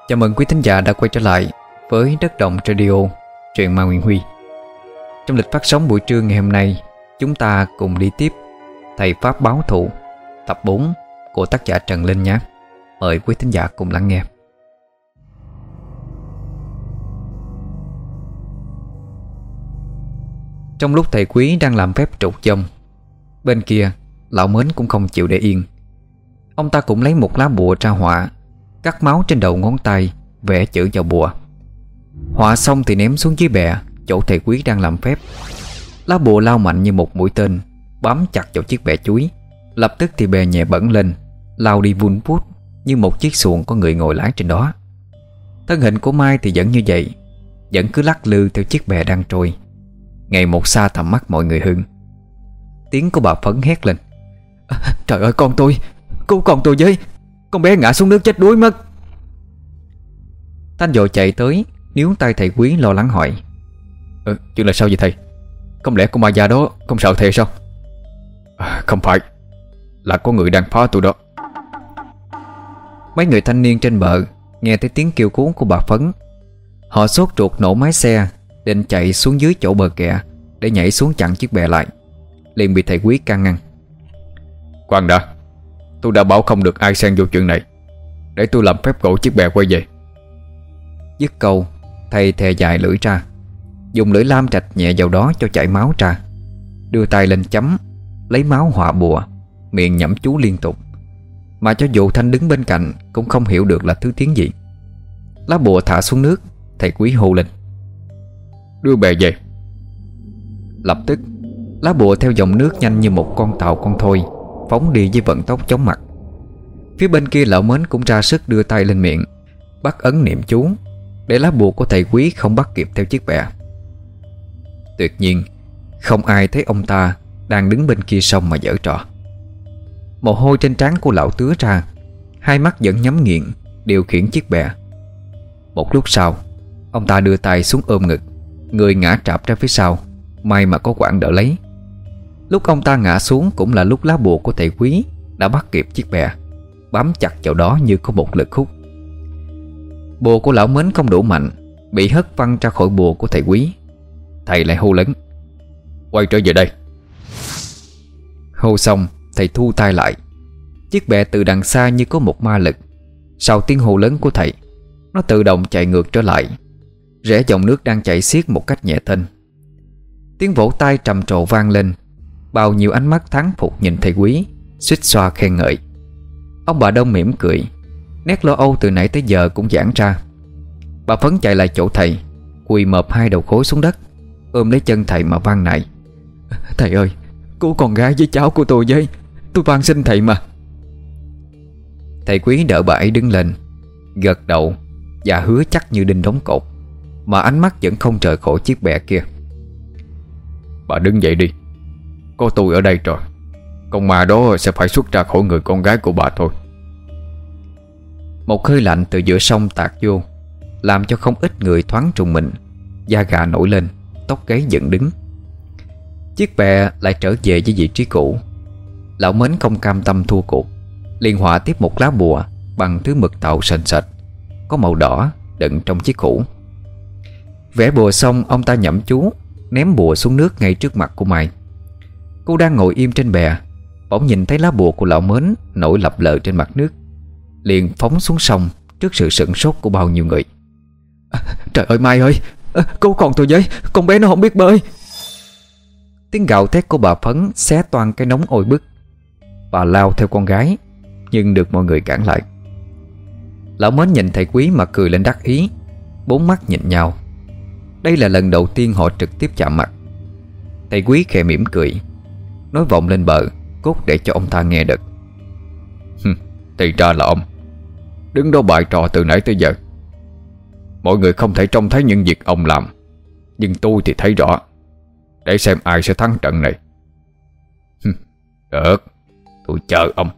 Chào mừng quý thính giả đã quay trở lại với Đất Đồng Radio, truyện ma Nguyễn Huy. Trong lịch phát sóng buổi trưa ngày hôm nay, chúng ta cùng đi tiếp Thầy Pháp Báo Thù tập 4 của tác giả Trần Linh nhé. Mời quý thính giả cùng lắng nghe. Trong lúc thầy Quý đang làm phép trục dông, bên kia lão Mến cũng không chịu để yên. Ông ta cũng lấy một lá bùa ra họa, cắt máu trên đầu ngón tay, vẽ chữ vào bùa. Họa xong thì ném xuống dưới bè chỗ thầy Quý đang làm phép. Lá bùa lao mạnh như một mũi tên, bám chặt vào chiếc bè chuối. Lập tức thì bè nhẹ bẫng lên, lao đi vun vút như một chiếc xuồng có người ngồi lái trên đó. Thân hình của Mai thì vẫn như vậy, vẫn cứ lắc lư theo chiếc bè đang trôi, ngày một xa tầm mắt mọi người hơn. Tiếng của bà Phấn hét lên: Trời ơi, con tôi, cứu con tôi với, con bé ngã xuống nước chết đuối mất. Thanh vội chạy tới, níu tay thầy Quý lo lắng hỏi: Chuyện là sao vậy thầy? Không lẽ con ma già đó không sợ thầy sao? Không phải, là có người đang phá tôi đó. Mấy người thanh niên trên bờ nghe thấy tiếng kêu cứu của bà Phấn. Họ sốt ruột nổ máy xe, định chạy xuống dưới chỗ bờ kè để nhảy xuống chặn chiếc bè lại, liền bị thầy Quý can ngăn. Khoan đã, tôi đã bảo không được ai xen vô chuyện này, để tôi làm phép gỗ chiếc bè quay về. Dứt câu, thầy thè dài lưỡi ra, dùng lưỡi lam rạch nhẹ vào đó cho chảy máu ra, đưa tay lên chấm, lấy máu họa bùa, miệng nhẩm chú liên tục, mà cho dù Thanh đứng bên cạnh cũng không hiểu được là thứ tiếng gì. Lá bùa thả xuống nước, thầy Quý hô lên: Đưa bè về. Lập tức lá bùa theo dòng nước nhanh như một con tàu con thoi phóng đi với vận tốc chóng mặt. Phía bên kia lão Mến cũng ra sức đưa tay lên miệng, bắt ấn niệm chú để lá bùa của thầy Quý không bắt kịp theo chiếc bè. Tuyệt nhiên không ai thấy ông ta đang đứng bên kia sông mà giở trò. Mồ hôi trên trán của lão tứa ra, hai mắt vẫn nhắm nghiền điều khiển chiếc bè. Một lúc sau, ông ta đưa tay xuống ôm ngực, người ngã trạp ra phía sau, may mà có quạng đỡ lấy. Lúc ông ta ngã xuống cũng là lúc lá bùa của thầy Quý đã bắt kịp chiếc bè, bám chặt vào đó như có một lực hút. Bùa của lão Mến không đủ mạnh, bị hất văng ra khỏi bùa của thầy Quý. Thầy lại hô lớn: Quay trở về đây. Hô xong, thầy thu tay lại. Chiếc bè từ đằng xa như có một ma lực. Sau tiếng hô lớn của thầy, nó tự động chạy ngược trở lại, rẽ dòng nước đang chảy xiết một cách nhẹ tênh. Tiếng vỗ tay trầm trồ vang lên. Bao nhiêu ánh mắt thán phục nhìn thầy Quý, xuýt xoa khen ngợi. Ông bà Đông mỉm cười, nét lo âu từ nãy tới giờ cũng giãn ra. Bà Phấn chạy lại chỗ thầy, quỳ mọp hai đầu gối xuống đất, ôm lấy chân thầy mà van nài: Thầy ơi, cứu con gái với cháu của tôi với, tôi van xin thầy mà. Thầy Quý đỡ bà ấy đứng lên, gật đầu và hứa chắc như đinh đóng cột, mà ánh mắt vẫn không rời khỏi chiếc bè kia. Bà đứng dậy đi, có tôi ở đây rồi, con ma đó sẽ phải xuất ra khỏi người con gái của bà thôi. Một hơi lạnh từ giữa sông tạt vô, làm cho không ít người thoáng trùng mình, da gà nổi lên, tóc gáy dựng đứng. Chiếc bè lại trở về với vị trí cũ. Lão Mến không cam tâm thua cuộc, liền họa tiếp một lá bùa bằng thứ mực tàu sền sệt, có màu đỏ, đựng trong chiếc hũ. Vẽ bùa xong, ông ta nhẩm chú, ném bùa xuống nước ngay trước mặt của Mai. Cô đang ngồi im trên bè, bỗng nhìn thấy lá bùa của lão Mến nổi lập lờ trên mặt nước, liền phóng xuống sông trước sự sửng sốt của bao nhiêu người. Trời ơi Mai ơi, cứu con tôi với, con bé nó không biết bơi. Tiếng gào thét của bà Phấn xé toang cái nóng oi bức. Bà lao theo con gái, nhưng được mọi người cản lại. Lão Mến nhìn thầy Quý mà cười lên đắc ý. Bốn mắt nhìn nhau. Đây là lần đầu tiên họ trực tiếp chạm mặt. Thầy Quý khẽ mỉm cười, nói vọng lên bờ, cốt để cho ông ta nghe được: Thì ra là ông đứng đó bày trò từ nãy tới giờ. Mọi người không thể trông thấy những việc ông làm, nhưng tôi thì thấy rõ. Để xem ai sẽ thắng trận này. Được, tôi chờ ông.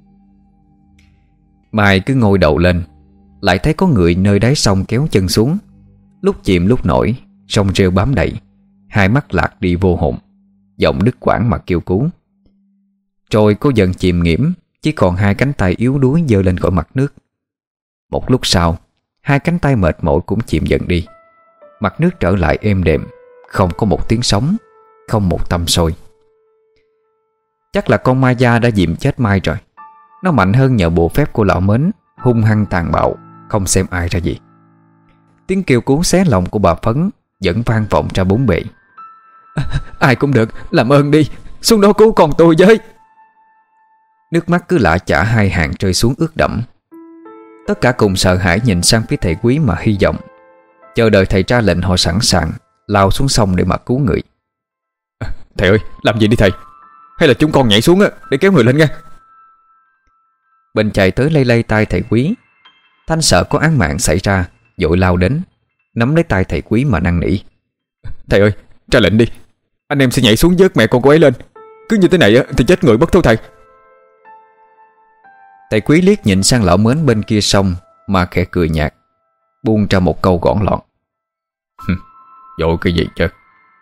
Mai cứ ngồi đầu lên, lại thấy có người nơi đáy sông kéo chân xuống. Lúc chìm lúc nổi, sông rêu bám đầy, hai mắt lạc đi vô hồn, giọng đứt quãng mà kêu cứu. Rồi cô dần chìm nghiễm, chỉ còn hai cánh tay yếu đuối giơ lên khỏi mặt nước. Một lúc sau, Hai cánh tay mệt mỏi cũng chìm dần đi. Mặt nước trở lại êm đềm, không có một tiếng sóng, không một tăm sôi. Chắc là con ma da đã dìm chết Mai rồi. Nó mạnh hơn nhờ bộ phép của lão Mến, hung hăng tàn bạo, không xem ai ra gì. Tiếng kêu cứu xé lòng của bà Phấn vẫn vang vọng ra bốn bề. Ai cũng được, làm ơn đi, xuống đó cứu con tôi với. Nước mắt cứ lạ chả hai hàng rơi xuống ướt đẫm. Tất cả cùng sợ hãi nhìn sang phía thầy Quý mà hy vọng, chờ đợi thầy ra lệnh. Họ sẵn sàng lao xuống sông để mà cứu người. Thầy ơi, làm gì đi thầy? Hay là chúng con nhảy xuống để kéo người lên nha. Bình chạy tới lay lay tay thầy Quý. Thanh sợ có án mạng xảy ra, vội lao đến, nắm lấy tay thầy Quý mà năn nỉ. Thầy ơi, ra lệnh đi, anh em sẽ nhảy xuống vớt mẹ con cô ấy lên. Cứ như thế này thì chết người mất thôi thầy. Thầy Quý liếc nhìn sang lão Mến bên kia sông mà khẽ cười nhạt, buông ra một câu gọn lọn. Vội cái gì chứ?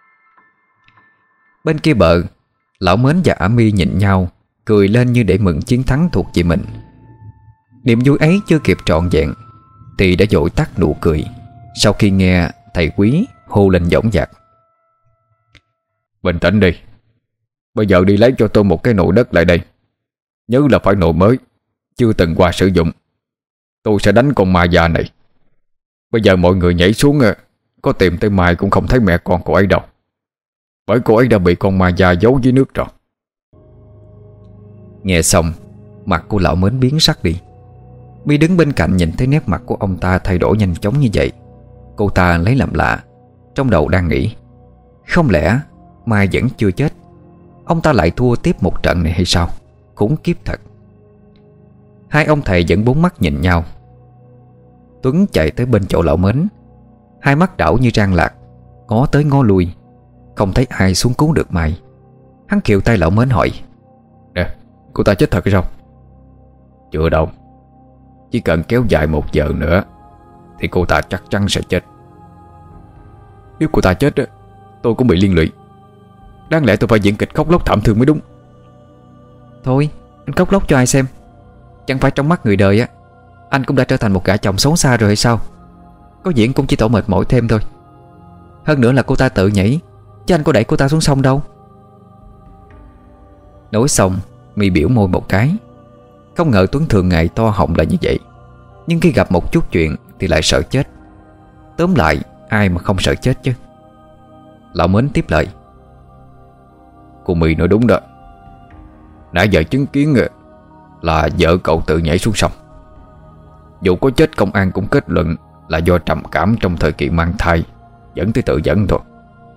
Bên kia bờ, lão Mến và Ả Mi nhìn nhau, cười lên như để mừng chiến thắng thuộc về mình. Niềm vui ấy chưa kịp trọn vẹn thì đã vội tắt nụ cười sau khi nghe thầy Quý hô lên dõng dạc. Bình tĩnh đi. Bây giờ đi lấy cho tôi một cái nồi đất lại đây. Nhớ là phải nồi mới, chưa từng qua sử dụng. Tôi sẽ đánh con ma già này. Bây giờ mọi người nhảy xuống, có tìm tới mai cũng không thấy mẹ con cô ấy đâu, bởi cô ấy đã bị con ma già giấu dưới nước rồi. Nghe xong, mặt của lão Mến biến sắc đi. Mi đứng bên cạnh nhìn thấy nét mặt của ông ta thay đổi nhanh chóng như vậy. Cô ta lấy làm lạ, trong đầu đang nghĩ, không lẽ Mai vẫn chưa chết, ông ta lại thua tiếp một trận này hay sao? Khủng khiếp thật. Hai ông thầy vẫn bốn mắt nhìn nhau. Tuấn chạy tới bên chỗ lão Mến, hai mắt đảo như rang lạc, ngó tới ngó lui, không thấy ai xuống cứu được Mai. Hắn khều tay lão Mến hỏi: Nè, cô ta chết thật hay sao? Chưa đâu, chỉ cần kéo dài 1 giờ nữa thì cô ta chắc chắn sẽ chết. Nếu cô ta chết, tôi cũng bị liên lụy. Đáng lẽ tôi phải diễn kịch khóc lóc thảm thương mới đúng. Thôi, anh khóc lóc cho ai xem? Chẳng phải trong mắt người đời anh cũng đã trở thành một gã chồng xấu xa rồi hay sao? Có diễn cũng chỉ tổ mệt mỏi thêm thôi. Hơn nữa là cô ta tự nhảy, chứ anh có đẩy cô ta xuống sông đâu. Nói xong, Mi biểu môi một cái. Không ngờ Tuấn thường ngày to họng là như vậy, nhưng khi gặp một chút chuyện thì lại sợ chết. Tóm lại, ai mà không sợ chết chứ. Lão Mến tiếp lời: Cô My nói đúng đó. Nãy giờ chứng kiến là vợ cậu tự nhảy xuống sông. Dù có chết, công an cũng kết luận là do trầm cảm trong thời kỳ mang thai dẫn tới tự dẫn thôi.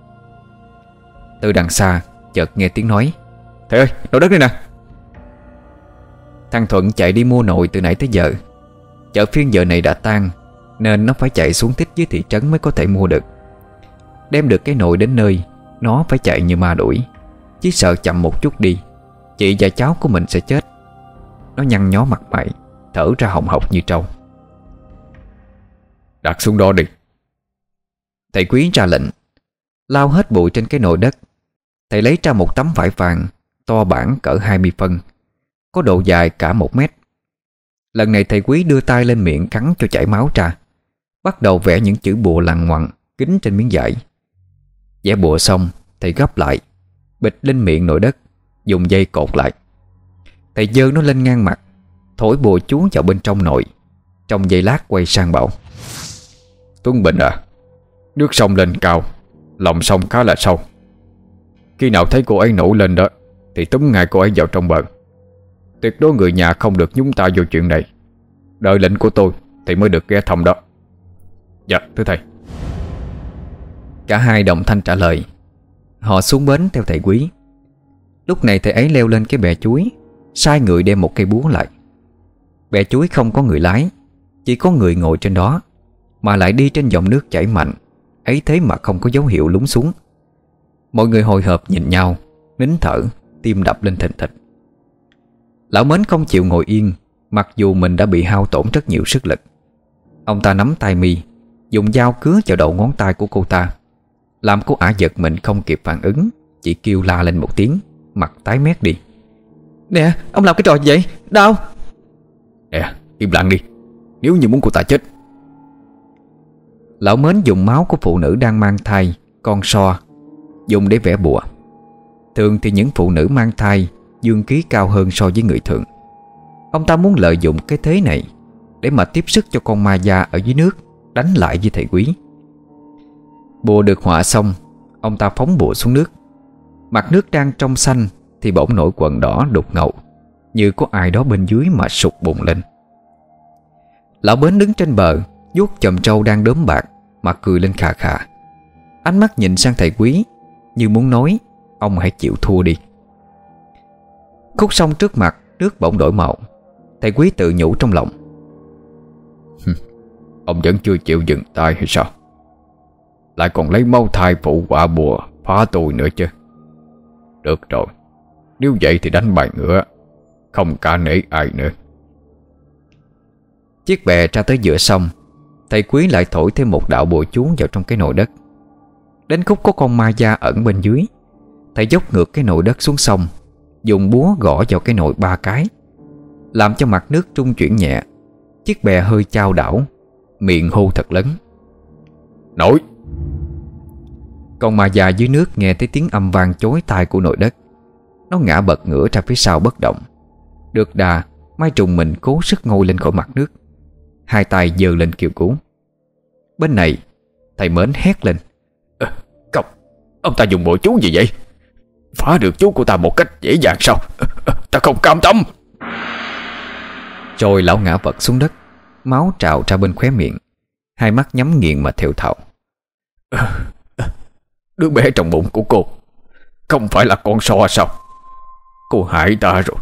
Từ đằng xa chợt nghe tiếng nói: Thầy ơi, nồi đất đây nè. Thằng Thuận chạy đi mua nồi từ nãy tới giờ. Chợ phiên giờ này đã tan, nên nó phải chạy xuống tít dưới thị trấn mới có thể mua được. Đem được cái nồi đến nơi, nó phải chạy như ma đuổi. Chỉ sợ chậm một chút đi, chị và cháu của mình sẽ chết. Nó nhăn nhó mặt mày, thở ra hồng hộc như trâu. Đặt xuống đó đi. Thầy Quý ra lệnh. Lau hết bụi trên cái nồi đất, thầy lấy ra một tấm vải vàng to bản cỡ 20 phân, có độ dài cả 1 mét. Lần này thầy Quý đưa tay lên miệng cắn cho chảy máu ra, bắt đầu vẽ những chữ bùa lằn ngoằn kín trên miếng vải. Vẽ bùa xong, thầy gấp lại, bịch lên miệng nồi đất, dùng dây cột lại. Thầy giơ nó lên ngang mặt, thổi bùa chú vào bên trong nồi. Trong giây lát quay sang bảo: Tuấn Bình à, nước sông lên cao, lòng sông khá là sâu. Khi nào thấy cô ấy nổi lên đó thì túm ngay cô ấy vào trong bờ. Tuyệt đối người nhà không được nhúng tay vô chuyện này. Đợi lệnh của tôi thì mới được ghé thăm đó. Dạ thưa thầy. Cả hai đồng thanh trả lời. Họ xuống bến theo thầy Quý. Lúc này thầy ấy leo lên cái bè chuối, sai người đem một cây búa lại. Bè chuối không có người lái, chỉ có người ngồi trên đó, mà lại đi trên dòng nước chảy mạnh, ấy thế mà không có dấu hiệu lún xuống. Mọi người hồi hộp nhìn nhau, nín thở, tim đập lên thình thịch. Lão Mến không chịu ngồi yên, mặc dù mình đã bị hao tổn rất nhiều sức lực. Ông ta nắm tay Mi, dùng dao cứa vào đầu ngón tay của cô ta, làm cô ả giật mình không kịp phản ứng, chỉ kêu la lên một tiếng, mặt tái mét đi. Nè, ông làm cái trò gì vậy? Đau. Nè, im lặng đi. Nếu như muốn cô ta chết Lão Mến dùng máu của phụ nữ đang mang thai, con so, dùng để vẽ bùa. Thường thì những phụ nữ mang thai dương khí cao hơn so với người thường. Ông ta muốn lợi dụng cái thế này để mà tiếp sức cho con ma da ở dưới nước đánh lại với thầy Quý. Bùa được họa xong, ông ta phóng bùa xuống nước. Mặt nước đang trong xanh thì bỗng nổi quầng đỏ đục ngầu, như có ai đó bên dưới mà sụt bùng lên. Lão Bến đứng trên bờ, vuốt chòm trâu đang đốm bạc mà cười lên khà khà. Ánh mắt nhìn sang thầy Quý như muốn nói: ông hãy chịu thua đi. Khúc xong trước mặt, nước bỗng đổi màu. Thầy Quý tự nhủ trong lòng: ông vẫn chưa chịu dừng tay hay sao? Lại còn lấy máu thai phụ họa bùa phá tôi nữa chứ. Được rồi, nếu vậy thì đánh bài ngựa, không cả nể ai nữa. Chiếc bè ra tới giữa sông, thầy Quý lại thổi thêm một đạo bùa chú vào trong cái nồi đất. Đến khúc có con ma da ẩn bên dưới, thầy dốc ngược cái nồi đất xuống sông, dùng búa gõ vào cái nồi 3 cái, làm cho mặt nước trung chuyển nhẹ. Chiếc bè hơi chao đảo, miệng hô thật lớn: nổi! Con ma già dưới nước nghe thấy tiếng âm vang chói tai của nồi đất. Nó ngã bật ngửa ra phía sau bất động. Được đà, Mai trùng mình cố sức ngồi lên khỏi mặt nước, hai tay giơ lên kêu cứu. Bên này thầy Mến hét lên: Không, ông ta dùng bùa chú gì vậy? Phá được chú của ta một cách dễ dàng sao? Ta không cam tâm. Rồi lão ngã vật xuống đất, máu trào ra bên khóe miệng, hai mắt nhắm nghiền mà thều thào: Đứa bé trong bụng của cô không phải là con so sao? Cô hại ta rồi.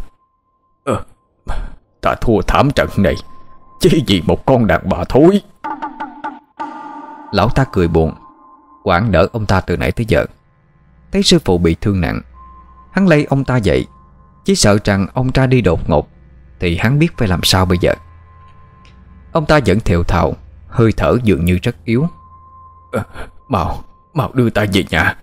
Ta thua thảm trận này chỉ vì một con đàn bà thối. Lão ta cười buồn, quảng đỡ ông ta từ nãy tới giờ. Thấy sư phụ bị thương nặng, hắn lay ông ta dậy, chỉ sợ rằng ông ta đi đột ngột thì hắn biết phải làm sao bây giờ. Ông ta vẫn thều thào, hơi thở dường như rất yếu. Mau đưa ta về nhà.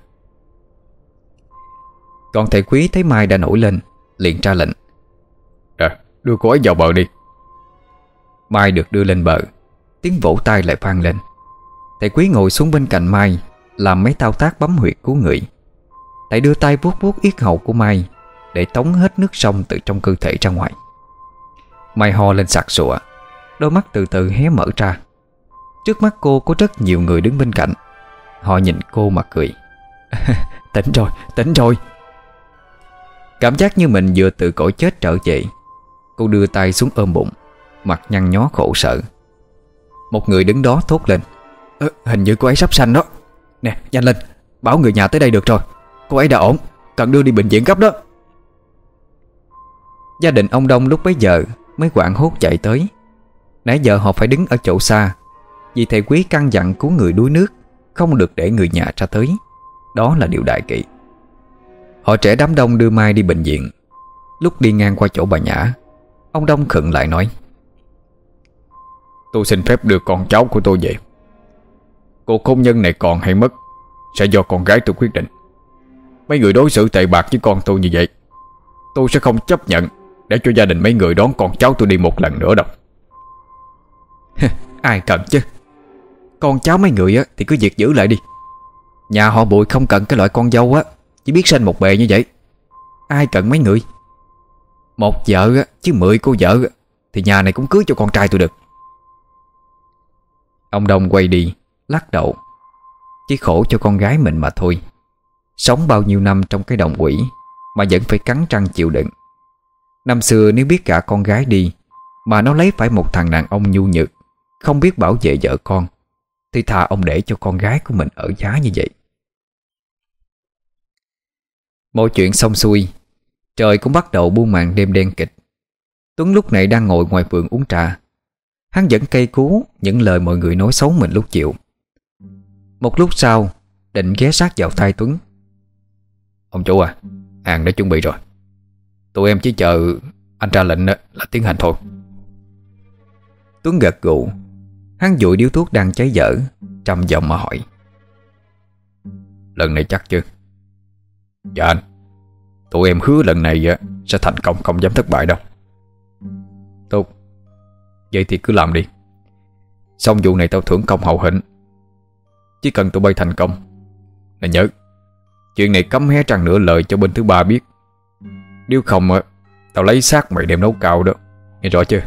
Còn thầy Quý thấy Mai đã nổi lên, liền ra lệnh: Đưa cô ấy vào bờ đi. Mai được đưa lên bờ, tiếng vỗ tay lại vang lên. Thầy Quý ngồi xuống bên cạnh Mai, làm mấy thao tác bấm huyệt cứu người. Thầy đưa tay vuốt vuốt yết hầu của Mai để tống hết nước sông từ trong cơ thể ra ngoài. Mai ho lên sặc sụa, đôi mắt từ từ hé mở ra. Trước mắt cô có rất nhiều người đứng bên cạnh. Họ nhìn cô mà cười. Tỉnh rồi. Cảm giác như mình vừa từ cõi chết trở về. Cô đưa tay xuống ôm bụng, mặt nhăn nhó khổ sở. Một người đứng đó thốt lên: Hình như cô ấy sắp sanh đó. Nè, nhanh lên, bảo người nhà tới đây được rồi. Cô ấy đã ổn, cần đưa đi bệnh viện gấp đó. Gia đình ông Đông lúc bấy giờ mới hoảng hốt chạy tới. Nãy giờ họ phải đứng ở chỗ xa, vì thầy Quý căn dặn cứu người đuối nước không được để người nhà ra tới. Đó là điều đại kỵ. Họ trẻ đám đông đưa Mai đi bệnh viện. Lúc đi ngang qua chỗ bà Nhã, ông Đông khựng lại nói: Tôi xin phép đưa con cháu của tôi về. Cuộc hôn nhân này còn hay mất sẽ do con gái tôi quyết định. Mấy người đối xử tệ bạc với con tôi như vậy, tôi sẽ không chấp nhận để cho gia đình mấy người đón con cháu tôi đi một lần nữa đâu. Ai cần chứ. Con cháu mấy người á thì cứ việc giữ lại đi. Nhà họ Bụi không cần cái loại con dâu á chỉ biết sinh một bề như vậy. Ai cần mấy người. Một vợ á, chứ 10 cô vợ á, thì nhà này cũng cưới cho con trai tôi được. Ông Đông quay đi, lắc đầu. Chỉ khổ cho con gái mình mà thôi. Sống bao nhiêu năm trong cái đồng quỷ mà vẫn phải cắn răng chịu đựng. Năm xưa nếu biết cả con gái đi mà nó lấy phải một thằng đàn ông nhu nhược, không biết bảo vệ vợ con, thì thà ông để cho con gái của mình ở giá như vậy. Mọi chuyện xong xuôi, trời cũng bắt đầu buông màn đêm đen kịch. Tuấn lúc này đang ngồi ngoài vườn uống trà. Hắn vẫn cay cú những lời mọi người nói xấu mình lúc chiều. Một lúc sau, định ghé sát vào tai Tuấn: Ông chủ à, hàng đã chuẩn bị rồi. Tụi em chỉ chờ anh ra lệnh là tiến hành thôi. Tuấn gật gù. Hắn dụi điếu thuốc đang cháy dở, trầm giọng mà hỏi: Lần này chắc chứ? Dạ anh, tụi em hứa lần này sẽ thành công, không dám thất bại đâu. Tốt, vậy thì cứ làm đi. Xong vụ này tao thưởng công hậu hĩnh, Chỉ cần tụi bay thành công là nhớ, chuyện này cấm hé răng nửa lời cho bên thứ ba biết. Nếu không tao lấy xác mày đem nấu cạo đó. Nghe rõ chưa?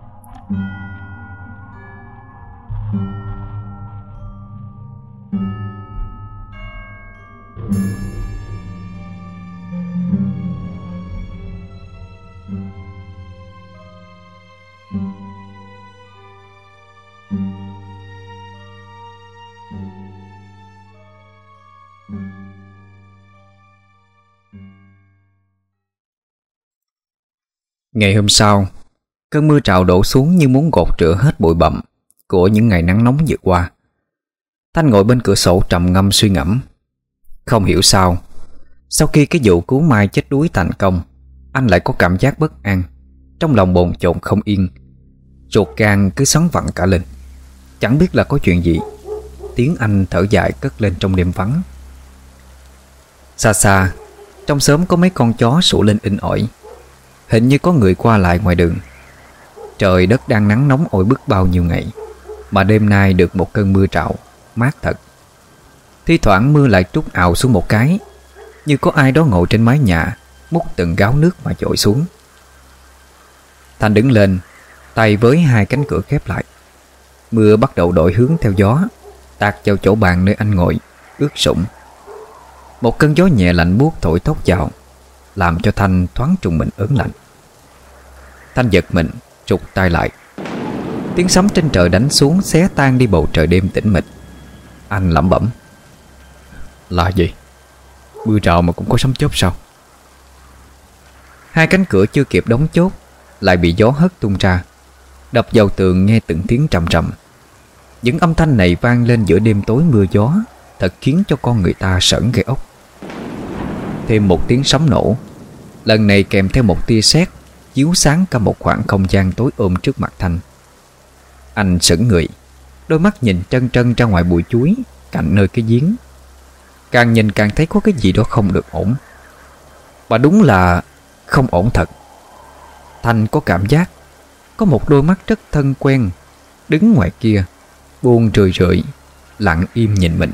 Ngày hôm sau, cơn mưa trào đổ xuống như muốn gột rửa hết bụi bặm của những ngày nắng nóng vừa qua. Thanh ngồi bên cửa sổ trầm ngâm suy ngẫm. Không hiểu sao, sau khi cái vụ cứu Mai chết đuối thành công, anh lại có cảm giác bất an, trong lòng bồn chồn không yên. Ruột gan cứ xoắn vặn cả lên. Chẳng biết là có chuyện gì. Tiếng anh thở dài cất lên trong đêm vắng. Xa xa, trong xóm có mấy con chó sủa lên inh ỏi. Hình như có người qua lại ngoài đường. Trời đất đang nắng nóng oi bức bao nhiêu ngày, mà đêm nay được một cơn mưa trào, mát thật. Thi thoảng mưa lại trút ào xuống một cái, như có ai đó ngồi trên mái nhà, múc từng gáo nước mà dội xuống. Thành đứng lên, tay với hai cánh cửa khép lại. Mưa bắt đầu đổi hướng theo gió, tạt vào chỗ bàn nơi anh ngồi, ướt sũng. Một cơn gió nhẹ lạnh buốt thổi thốc vào, làm cho Thanh thoáng trùng mình ớn lạnh. Thanh giật mình, rụt tay lại. Tiếng sấm trên trời đánh xuống xé tan đi bầu trời đêm tĩnh mịch. Anh lẩm bẩm: là gì? Mưa rào mà cũng có sấm chớp sao? Hai cánh cửa chưa kịp đóng chốt lại bị gió hất tung ra, đập vào tường nghe từng tiếng trầm trầm. Những âm thanh này vang lên giữa đêm tối mưa gió, thật khiến cho con người ta sởn gai ốc. Thêm một tiếng sấm nổ, lần này kèm theo một tia sét chiếu sáng cả một khoảng không gian tối ôm trước mặt Thanh. Anh sững người, đôi mắt nhìn trân trân ra ngoài bụi chuối cạnh nơi cái giếng. Càng nhìn càng thấy có cái gì đó không được ổn. Và đúng là không ổn thật. Thanh có cảm giác có một đôi mắt rất thân quen đứng ngoài kia, buồn rười rượi, lặng im nhìn mình.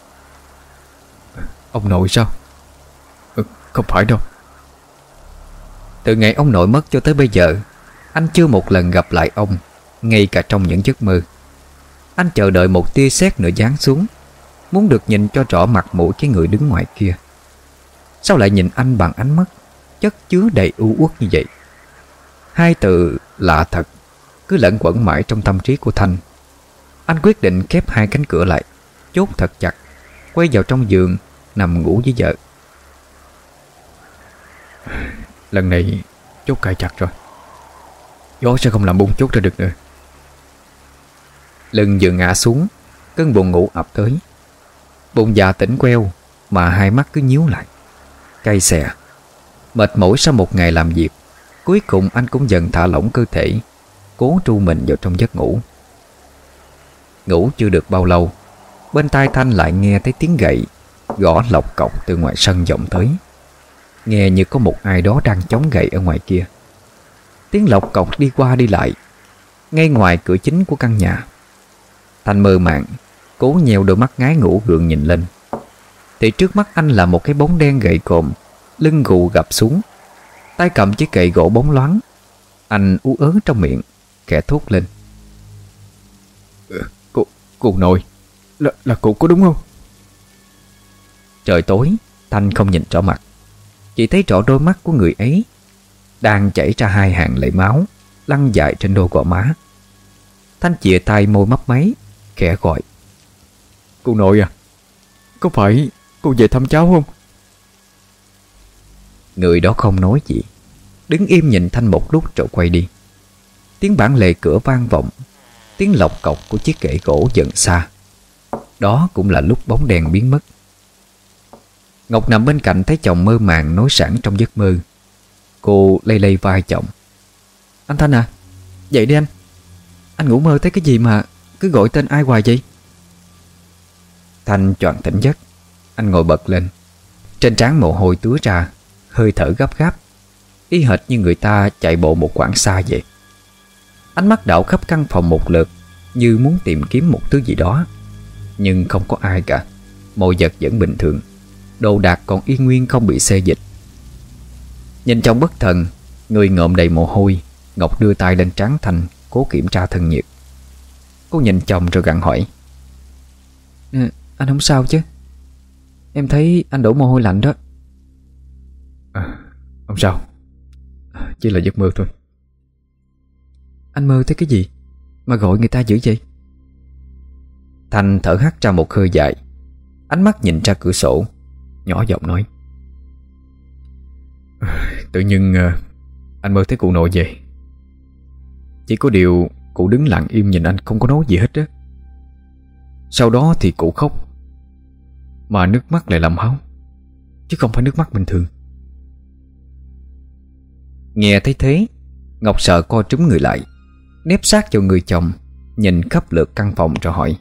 Ông nội sao? Không phải đâu. Từ ngày ông nội mất cho tới bây giờ, anh chưa một lần gặp lại ông, ngay cả trong những giấc mơ. Anh chờ đợi một tia sét nữa giáng xuống, muốn được nhìn cho rõ mặt mũi cái người đứng ngoài kia. Sao lại nhìn anh bằng ánh mắt chất chứa đầy u uất như vậy? Hai từ lạ thật cứ lẫn quẩn mãi trong tâm trí của Thanh. Anh quyết định khép hai cánh cửa lại, chốt thật chặt, quay vào trong giường nằm ngủ với vợ. Lần này chốt cài chặt rồi, gió sẽ không làm bung chốt ra được nữa. Lưng vừa ngã xuống, cơn buồn ngủ ập tới. Bụng dạ tỉnh queo mà hai mắt cứ nhíu lại, cay xè. Mệt mỏi sau một ngày làm việc, cuối cùng anh cũng dần thả lỏng cơ thể, cố tru mình vào trong giấc ngủ. Ngủ chưa được bao lâu, bên tai Thanh lại nghe thấy tiếng gậy gõ lộc cọc từ ngoài sân vọng tới. Nghe như có một ai đó đang chống gậy ở ngoài kia. Tiếng lộc cọc đi qua đi lại ngay ngoài cửa chính của căn nhà. Thanh mơ màng, cố nheo đôi mắt ngái ngủ gượng nhìn lên, thì trước mắt anh là một cái bóng đen gậy cộm, lưng gù gập xuống, tay cầm chiếc gậy gỗ bóng loáng. Anh ú ớ trong miệng, khẽ thốt lên: Cụ nội, là cụ có đúng không? Trời tối, Thanh không nhìn rõ mặt, chỉ thấy rõ đôi mắt của người ấy đang chảy ra hai hàng lệ máu lăn dài trên đôi gò má. Thanh chìa tay môi mấp máy, khẽ gọi: Cụ nội à, có phải cô về thăm cháu không? Người đó không nói gì, đứng im nhìn Thanh một lúc rồi quay đi. Tiếng bản lề cửa vang vọng, tiếng lộc cọc của chiếc gậy gỗ dần xa. Đó cũng là lúc bóng đèn biến mất. Ngọc nằm bên cạnh thấy chồng mơ màng nói sẵn trong giấc mơ. Cô lay lay vai chồng: Anh Thanh à, dậy đi anh. Anh ngủ mơ thấy cái gì mà cứ gọi tên ai hoài vậy? Thanh choàng tỉnh giấc. Anh ngồi bật lên, trên trán mồ hôi túa ra, hơi thở gấp gáp, y hệt như người ta chạy bộ một quãng xa vậy. Ánh mắt đảo khắp căn phòng một lượt, như muốn tìm kiếm một thứ gì đó. nhưng không có ai cả. Mọi vật vẫn bình thường, đồ đạc còn y nguyên không bị xê dịch. Nhìn trong bất thần, người ngộm đầy mồ hôi, Ngọc đưa tay lên trán Thanh cố kiểm tra thân nhiệt. Cô nhìn chồng rồi gặng hỏi: Anh không sao chứ? Em thấy anh đổ mồ hôi lạnh đó. Không sao, chỉ là giấc mơ thôi. Anh mơ thấy cái gì mà gọi người ta dữ vậy? Thanh thở hắt ra một hơi dài, ánh mắt nhìn ra cửa sổ, nhỏ giọng nói: Tự nhiên anh mơ thấy cụ nội về. Chỉ có điều cụ đứng lặng im nhìn anh không có nói gì hết á. Sau đó thì cụ khóc, mà nước mắt lại làm máu, chứ không phải nước mắt bình thường. Nghe thấy thế, Ngọc sợ co trúm người lại, nép sát vào người chồng, nhìn khắp lượt căn phòng rồi hỏi: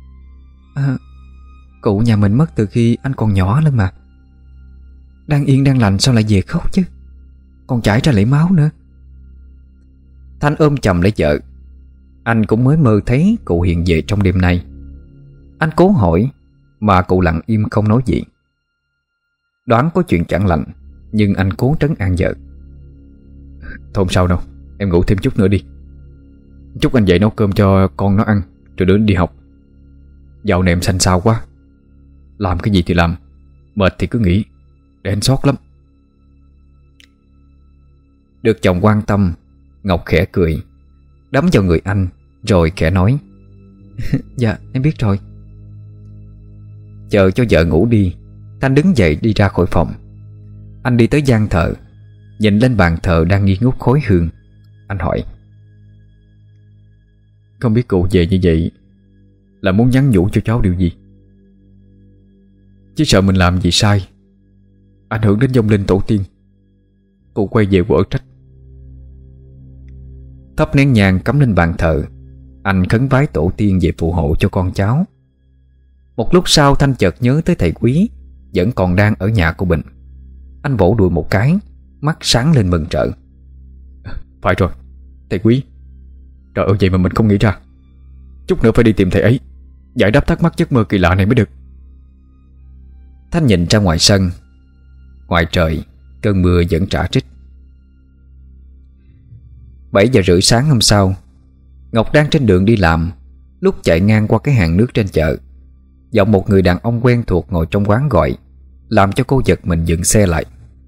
Cụ nhà mình mất từ khi anh còn nhỏ lắm mà. Đang yên đang lành sao lại về khóc chứ? Còn chảy ra lấy máu nữa. Thanh ôm chầm lấy vợ. Anh cũng mới mơ thấy cụ hiện về trong đêm nay. Anh cố hỏi mà cụ lặng im không nói gì. Đoán có chuyện chẳng lành, nhưng anh cố trấn an vợ: Thôi không sao đâu, em ngủ thêm chút nữa đi. Chút anh dậy nấu cơm cho con nó ăn, rồi đưa nó đi học. Dạo này em xanh xao quá, làm cái gì thì làm, mệt thì cứ nghỉ, để anh sót lắm. Được chồng quan tâm, Ngọc khẽ cười, đấm vào người anh rồi khẽ nói: Dạ em biết rồi. Chờ cho vợ ngủ đi, Thanh đứng dậy đi ra khỏi phòng. Anh đi tới gian thờ, nhìn lên bàn thờ đang nghi ngút khói hương. Anh hỏi: Không biết cụ về như vậy là muốn nhắn nhủ cho cháu điều gì? Chứ sợ mình làm gì sai, ảnh hưởng đến vong linh tổ tiên, cụ quay về quở trách. Thắp nén nhang cắm lên bàn thờ, anh khấn vái tổ tiên về phù hộ cho con cháu. Một lúc sau Thanh chợt nhớ tới thầy Quý vẫn còn đang ở nhà của mình. Anh vỗ đùi một cái, mắt sáng lên mừng rỡ: Phải rồi, thầy Quý. Trời ơi, vậy mà mình không nghĩ ra. Chút nữa phải đi tìm thầy ấy, giải đáp thắc mắc giấc mơ kỳ lạ này mới được. Thanh nhìn ra ngoài sân. Ngoài trời, cơn mưa vẫn rả rích. 7 giờ rưỡi sáng hôm sau, Ngọc đang trên đường đi làm, lúc chạy ngang qua cái hàng nước trên chợ, giọng một người đàn ông quen thuộc ngồi trong quán gọi, làm cho cô giật mình dừng xe lại.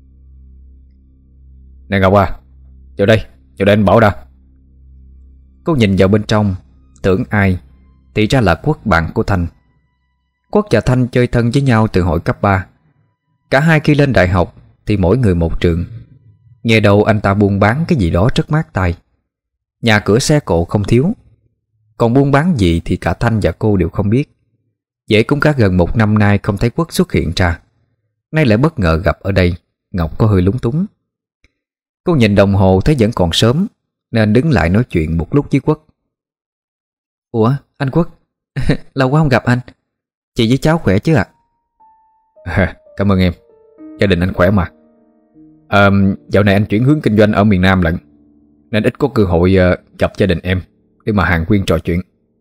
Nè Ngọc à, vào đây anh bảo đã. Cô nhìn vào bên trong, tưởng ai thì ra là Quốc, bạn của Thanh. Quốc và Thanh chơi thân với nhau từ hồi cấp 3. Cả hai khi lên đại học thì mỗi người một trường. Nghe đầu anh ta buôn bán cái gì đó rất mát tai. Nhà cửa xe cộ không thiếu. Còn buôn bán gì thì cả Thanh và cô đều không biết. Vậy cũng cả gần 1 năm nay không thấy Quốc xuất hiện ra. Nay lại bất ngờ gặp ở đây, Ngọc có hơi lúng túng. Cô nhìn đồng hồ thấy vẫn còn sớm, nên đứng lại nói chuyện một lúc với Quốc. Ủa anh Quốc, lâu quá không gặp anh. Chị với cháu khỏe chứ ạ? Cảm ơn em, gia đình anh khỏe mà. Dạo này anh chuyển hướng kinh doanh ở miền Nam lận, nên ít có cơ hội gặp gia đình em để mà hàn huyên trò chuyện.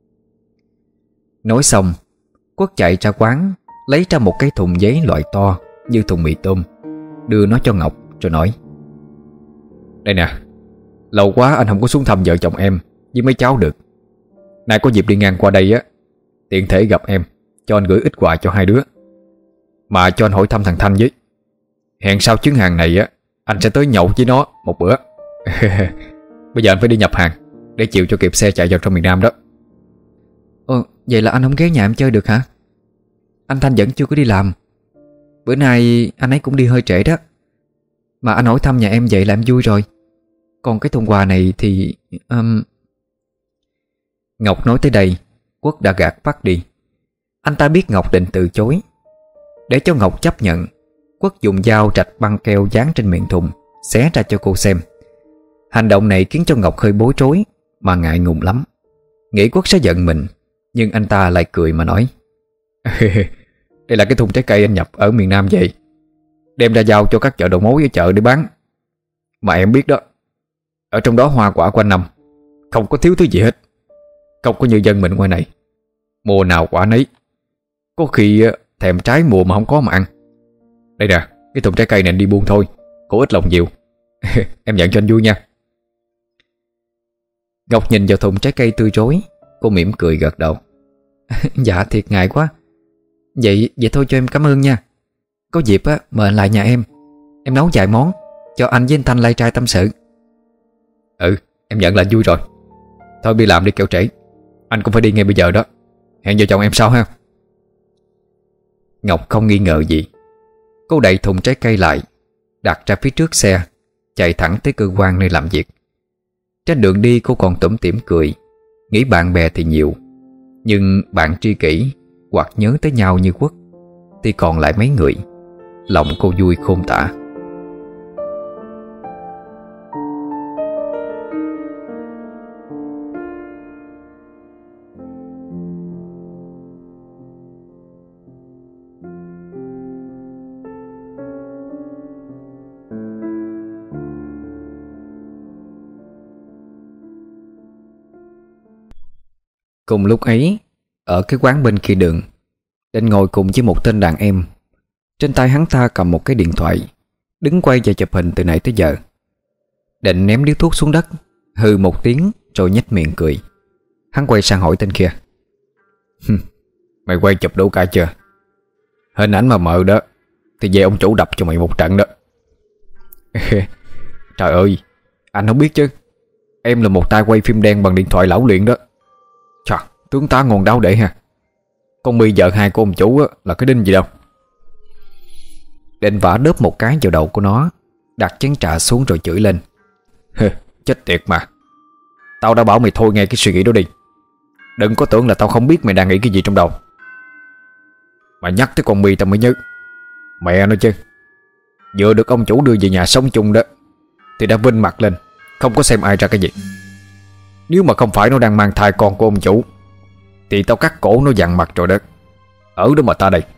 Nói xong, Quốc chạy ra quán, lấy ra một cái thùng giấy loại to như thùng mì tôm, đưa nó cho Ngọc rồi nói: Đây nè, lâu quá anh không có xuống thăm vợ chồng em với mấy cháu được. Nay có dịp đi ngang qua đây á, tiện thể gặp em, cho anh gửi ít quà cho hai đứa. Mà cho anh hỏi thăm thằng Thanh với. Hẹn sau chuyến hàng này á, anh sẽ tới nhậu với nó một bữa. Bây giờ anh phải đi nhập hàng để chiều cho kịp xe chạy vào trong miền Nam đó. Vậy là anh không ghé nhà em chơi được hả? Anh Thanh vẫn chưa có đi làm. Bữa nay anh ấy cũng đi hơi trễ đó. Mà anh hỏi thăm nhà em vậy là em vui rồi. Còn cái thùng quà này thì Ngọc nói tới đây, Quốc đã gạt phát đi. Anh ta biết Ngọc định từ chối. Để cho Ngọc chấp nhận, Quốc dùng dao rạch băng keo dán trên miệng thùng, xé ra cho cô xem. Hành động này khiến cho Ngọc hơi bối rối, mà ngại ngùng lắm. Nghĩ Quốc sẽ giận mình, nhưng anh ta lại cười mà nói: Đây là cái thùng trái cây anh nhập ở miền Nam vậy, đem ra giao cho các chợ đầu mối với chợ để bán. Mà em biết đó, ở trong đó hoa quả quanh năm, không có thiếu thứ gì hết. Không có như dân mình ngoài này, mùa nào quả nấy, Có khi thèm trái mùa mà không có mà ăn. Đây nè, cái thùng trái cây này anh đi buôn thôi, cô ít lòng nhiều. Em nhận cho anh vui nha. Ngọc nhìn vào thùng trái cây tươi rối, cô mỉm cười gật đầu. Dạ thiệt ngại quá. Vậy thôi cho em cảm ơn nha. Có dịp á mời lại nhà em nấu vài món cho anh với anh Thanh lai trai tâm sự. Ừ, em nhận là vui rồi. Thôi đi làm đi kẻo trễ. Anh cũng phải đi ngay bây giờ đó. Hẹn vợ chồng em sau ha. Ngọc không nghi ngờ gì. Cô đậy thùng trái cây lại, đặt ra phía trước xe, chạy thẳng tới cơ quan nơi làm việc. Trên đường đi cô còn tủm tỉm cười, nghĩ bạn bè thì nhiều, nhưng bạn tri kỷ hoặc nhớ tới nhau như Quốc thì còn lại mấy người. Lòng cô vui khôn tả. Cùng lúc ấy, ở cái quán bên kia đường, Định ngồi cùng với một tên đàn em. Trên tay hắn ta cầm một cái điện thoại, đứng quay và chụp hình từ nãy tới giờ. Định ném điếu thuốc xuống đất, hừ một tiếng rồi nhếch miệng cười. Hắn quay sang hỏi tên kia. Mày quay chụp đủ cả chưa? Hình ảnh mà mờ đó thì về ông chủ đập cho mày một trận đó. Trời ơi, anh không biết chứ. Em là một tay quay phim đen bằng điện thoại lão luyện đó. Chà, tướng tá ngon đáo để ha. Con My vợ hai của ông chủ là cái đinh gì đâu. Định vả đớp một cái vào đầu của nó, đặt chén trà xuống rồi chửi lên. Chết tiệt mà. Tao đã bảo mày thôi nghe cái suy nghĩ đó đi. Đừng có tưởng là tao không biết mày đang nghĩ cái gì trong đầu. Mà nhắc tới con My tao mới nhớ. Mẹ nó chứ. Vừa được ông chủ đưa về nhà sống chung đó thì đã vinh mặt lên, không có xem ai ra cái gì. Nếu mà không phải nó đang mang thai con của ông chủ thì tao cắt cổ nó dằn mặt rồi đó. Ở đó mà ta đây.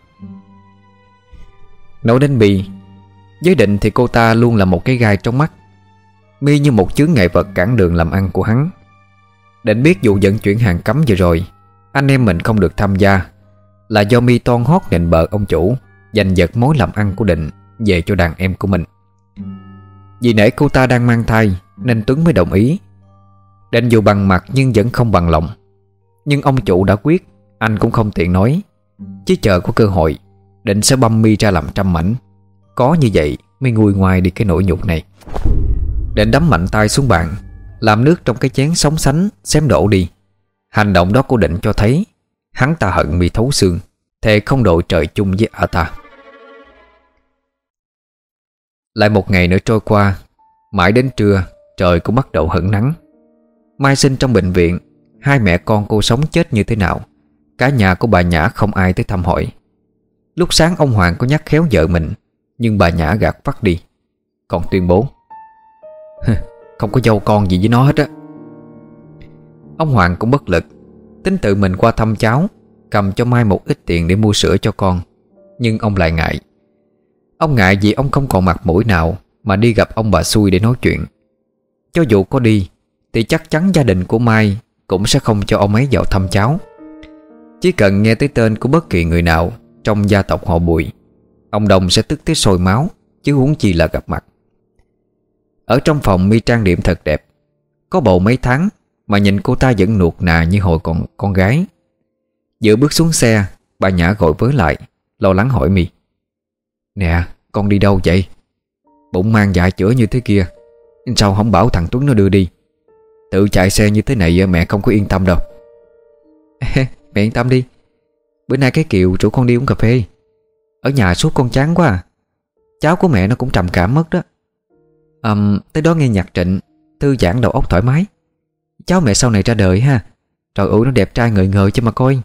Nói đến My, với Định thì cô ta luôn là một cái gai trong mắt. My như một chướng ngại vật cản đường làm ăn của hắn. Định biết vụ vận chuyển hàng cấm vừa rồi anh em mình không được tham gia là do My toan hót nịnh bợ ông chủ, giành giật mối làm ăn của Định về cho đàn em của mình. Vì nãy cô ta đang mang thai nên Tuấn mới đồng ý. Định dù bằng mặt nhưng vẫn không bằng lòng. Nhưng ông chủ đã quyết, anh cũng không tiện nói. Chỉ chờ có cơ hội, Định sẽ băm My ra làm trăm mảnh. Có như vậy mới nguôi ngoai đi cái nỗi nhục này. Định đấm mạnh tay xuống bàn, làm nước trong cái chén sóng sánh xém đổ đi. Hành động đó của Định cho thấy hắn ta hận My thấu xương, thề không đội trời chung với ả ta. Lại một ngày nữa trôi qua. Mãi đến trưa trời cũng bắt đầu hửng nắng. Mai sinh trong bệnh viện. Hai mẹ con cô sống chết như thế nào cả nhà của bà Nhã không ai tới thăm hỏi. Lúc sáng ông Hoàng có nhắc khéo vợ mình, nhưng bà Nhã gạt phắt đi, còn tuyên bố không có dâu con gì với nó hết á. Ông Hoàng cũng bất lực, tính tự mình qua thăm cháu, cầm cho Mai một ít tiền để mua sữa cho con. Nhưng ông lại ngại. Ông ngại vì ông không còn mặt mũi nào mà đi gặp ông bà xui để nói chuyện. Cho dù có đi thì chắc chắn gia đình của Mai cũng sẽ không cho ông ấy vào thăm cháu. Chỉ cần nghe tới tên của bất kỳ người nào trong gia tộc họ Bùi, ông Đồng sẽ tức tới sôi máu, chứ huống chi là gặp mặt. Ở trong phòng My trang điểm thật đẹp. Có bầu mấy tháng mà nhìn cô ta vẫn nuột nà như hồi còn con gái. Vừa bước xuống xe, bà Nhã gọi với lại, lo lắng hỏi My. Nè, con đi đâu vậy? Bụng mang dạ chữa như thế kia, sao không bảo thằng Tuấn nó đưa đi? Tự chạy xe như thế này mẹ không có yên tâm đâu. Mẹ yên tâm đi. Bữa nay cái Kiều rủ con đi uống cà phê. Ở nhà suốt con chán quá à. Cháu của mẹ nó cũng trầm cảm mất đó. Tới đó nghe nhạc Trịnh, thư giãn đầu óc thoải mái. Cháu mẹ sau này ra đời ha. Trời ơi nó đẹp trai ngời ngời cho mà coi.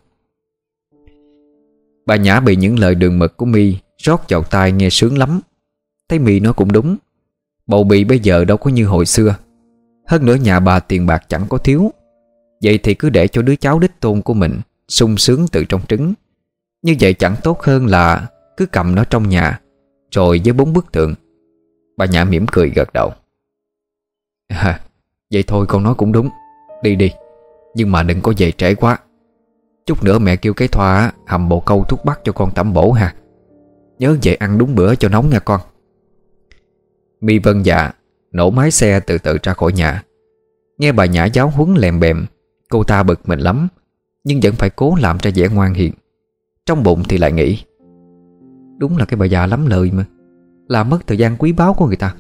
Bà Nhã bị những lời đường mật của My rót vào tai nghe sướng lắm. Thấy My nó cũng đúng. Bầu bì bây giờ đâu có như hồi xưa. Hơn nữa nhà bà tiền bạc chẳng có thiếu. Vậy thì cứ để cho đứa cháu đích tôn của mình sung sướng từ trong trứng. Như vậy chẳng tốt hơn là cứ cầm nó trong nhà rồi với 4 bức tượng. Bà Nhã mỉm cười gật đầu. Vậy thôi con nói cũng đúng. Đi đi. Nhưng mà đừng có về trễ quá. Chút nữa mẹ kêu cái Thoa hầm bồ câu thuốc bắc cho con tẩm bổ ha. Nhớ về ăn đúng bữa cho nóng nha con. My vâng dạ, nổ máy xe từ từ ra khỏi nhà. Nghe bà Nhã giáo huấn lèm bèm, cô ta bực mình lắm, nhưng vẫn phải cố làm ra vẻ ngoan hiền. Trong bụng thì lại nghĩ, đúng là cái bà già lắm lời mà, làm mất thời gian quý báu của người ta.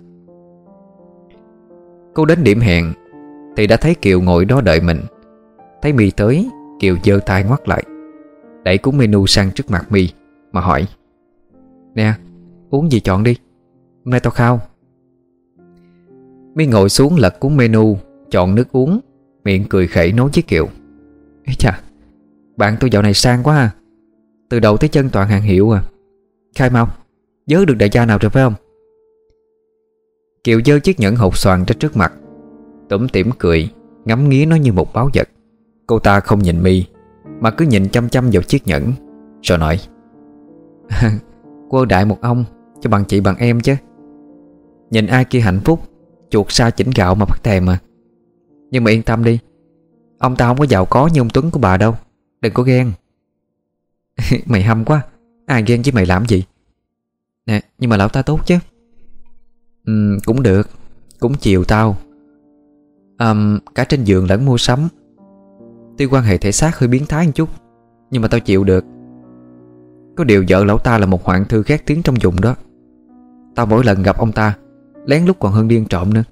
Cô đến điểm hẹn thì đã thấy Kiều ngồi đó đợi mình. Thấy My tới, Kiều giơ tay ngoắt lại, đẩy cuốn menu sang trước mặt My mà hỏi, nè, uống gì chọn đi, hôm nay tao khao. My ngồi xuống lật cuốn menu, chọn nước uống, miệng cười khẩy nói với Kiều, ê chà, bạn tôi dạo này sang quá à, từ đầu tới chân toàn hàng hiệu à. Khai mau, nhớ được đại gia nào rồi phải không? Kiều giơ chiếc nhẫn hột xoàn ra trước mặt, tủm tỉm cười, ngắm nghía nó như một báu vật. Cô ta không nhìn My mà cứ nhìn chăm chăm vào chiếc nhẫn, rồi nói, cô đại một ông cho bằng chị bằng em chứ. Nhìn ai kia hạnh phúc, chuột sa chỉnh gạo mà bắt thèm mà. Nhưng mà yên tâm đi, ông ta không có giàu có như ông Tuấn của bà đâu, đừng có ghen. Mày hâm quá, ai ghen với mày làm gì. Nè, nhưng mà lão ta tốt chứ. Cũng được, cũng chiều tao, cả trên giường lẫn mua sắm. Tuy quan hệ thể xác hơi biến thái một chút, nhưng mà tao chịu được. Có điều vợ lão ta là một hoạn thư khét tiếng trong vùng đó. Tao mỗi lần gặp ông ta lén lút còn hơn điên trộm nữa.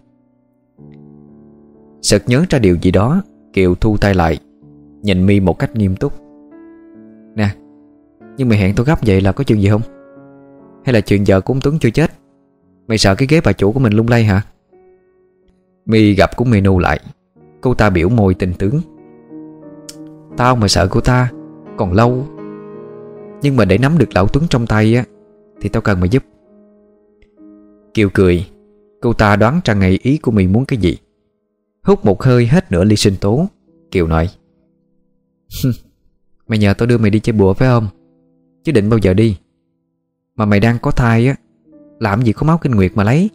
Sực nhớ ra điều gì đó, Kiều thu tay lại, nhìn My một cách nghiêm túc. Nè, nhưng mày hẹn tôi gấp vậy là có chuyện gì không? Hay là chuyện vợ của ông Tuấn chưa chết, mày sợ cái ghế bà chủ của mình lung lay hả? My gặp cuốn menu lại, cô ta biểu môi tình tướng. Tao mà sợ cô ta còn lâu, nhưng mà để nắm được lão Tuấn trong tay á thì tao cần mày giúp. Kiều cười, cô ta đoán ra ngay ý của My muốn cái gì. Hút một hơi hết nửa ly sinh tố, Kiều nói, mày nhờ tao đưa mày đi chơi bùa phải không? Chứ định bao giờ đi. Mà mày đang có thai á, làm gì có máu kinh nguyệt mà lấy.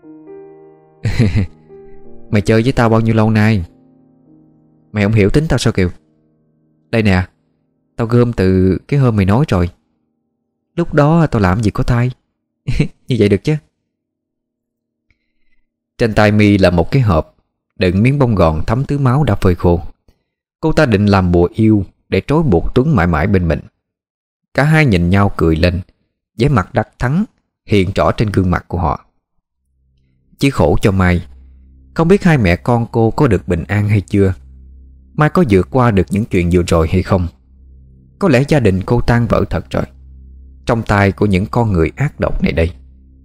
Mày chơi với tao bao nhiêu lâu nay, mày không hiểu tính tao sao Kiều? Đây nè, tao gom từ cái hôm mày nói rồi. Lúc đó tao làm gì có thai. Như vậy được chứ? Trên tay My là một cái hộp đựng miếng bông gòn thấm tứ máu đã phơi khô. Cô ta định làm bùa yêu để trói buộc Tuấn mãi mãi bên mình. Cả hai nhìn nhau cười lên, vẻ mặt đắc thắng hiện rõ trên gương mặt của họ. Chỉ khổ cho Mai, không biết hai mẹ con cô có được bình an hay chưa, Mai có vượt qua được những chuyện vừa rồi hay không. Có lẽ gia đình cô tan vỡ thật rồi, trong tay của những con người ác độc này đây.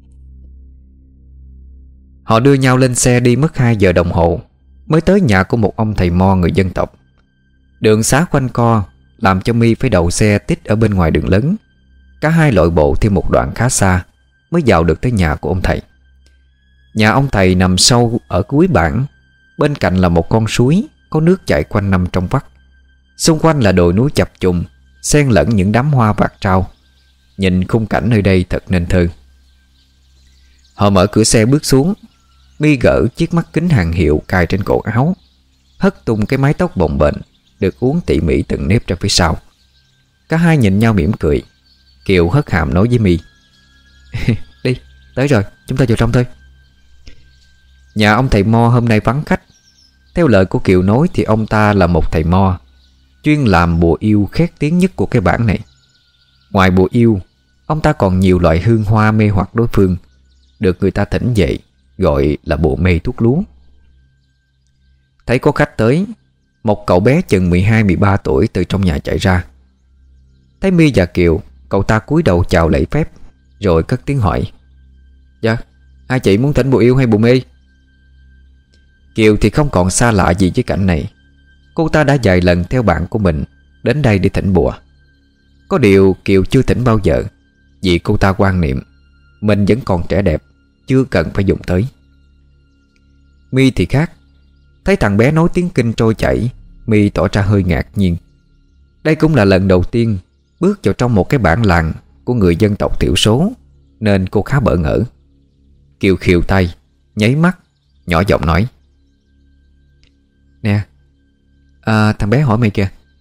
Họ đưa nhau lên xe đi mất 2 giờ đồng hồ mới tới nhà của một ông thầy mo người dân tộc. Đường xá quanh co làm cho My phải đậu xe tít ở bên ngoài đường lớn. Cả hai lội bộ thêm một đoạn khá xa mới vào được tới nhà của ông thầy. Nhà ông thầy nằm sâu ở cuối bản, bên cạnh là một con suối có nước chảy quanh năm trong vắt. Xung quanh là đồi núi chập trùng, xen lẫn những đám hoa bạc trao. Nhìn khung cảnh nơi đây thật nên thơ. Họ mở cửa xe bước xuống. My gỡ chiếc mắt kính hàng hiệu cài trên cổ áo, hất tung cái mái tóc bồng bềnh được uốn tỉ mỉ từng nếp ra phía sau. Cả hai nhìn nhau mỉm cười. Kiều hất hàm nói với My, đi, tới rồi, chúng ta vào trong thôi. Nhà ông thầy mo hôm nay vắng khách. Theo lời của Kiều nói thì ông ta là một thầy mo chuyên làm bùa yêu khét tiếng nhất của cái bản này. Ngoài bùa yêu, ông ta còn nhiều loại hương hoa mê hoặc đối phương, được người ta thỉnh dậy gọi là bùa mê thuốc lú. Thấy có khách tới, một cậu bé chừng 12-13 tuổi từ trong nhà chạy ra. Thấy My và Kiều, cậu ta cúi đầu chào lễ phép, rồi cất tiếng hỏi, dạ, hai chị muốn thỉnh bùa yêu hay bùa mê? Kiều thì không còn xa lạ gì với cảnh này. Cô ta đã vài lần theo bạn của mình đến đây để thỉnh bùa. Có điều Kiều chưa thỉnh bao giờ, vì cô ta quan niệm mình vẫn còn trẻ đẹp, chưa cần phải dùng tới. My thì khác. Thấy thằng bé nói tiếng Kinh trôi chảy, My tỏ ra hơi ngạc nhiên. Đây cũng là lần đầu tiên bước vào trong một cái bản làng của người dân tộc thiểu số, nên cô khá bỡ ngỡ. Kiều khều tay, nháy mắt, nhỏ giọng nói, nè, thằng bé hỏi mày kìa,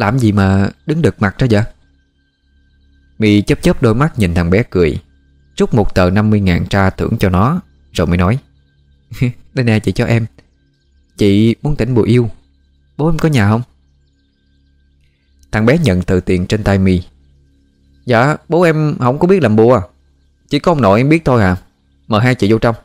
Làm gì mà đứng đực mặt ra vậy? My chớp chớp đôi mắt nhìn thằng bé cười, rút một tờ 50.000 ra thưởng cho nó, rồi mới nói: Đây nè chị cho em. Chị muốn tỉnh bồ yêu. Bố em có nhà không? Thằng bé nhận tờ tiền trên tay My. Dạ bố em không có biết làm bùa, chỉ có ông nội em biết thôi à. Mời hai chị vô trong.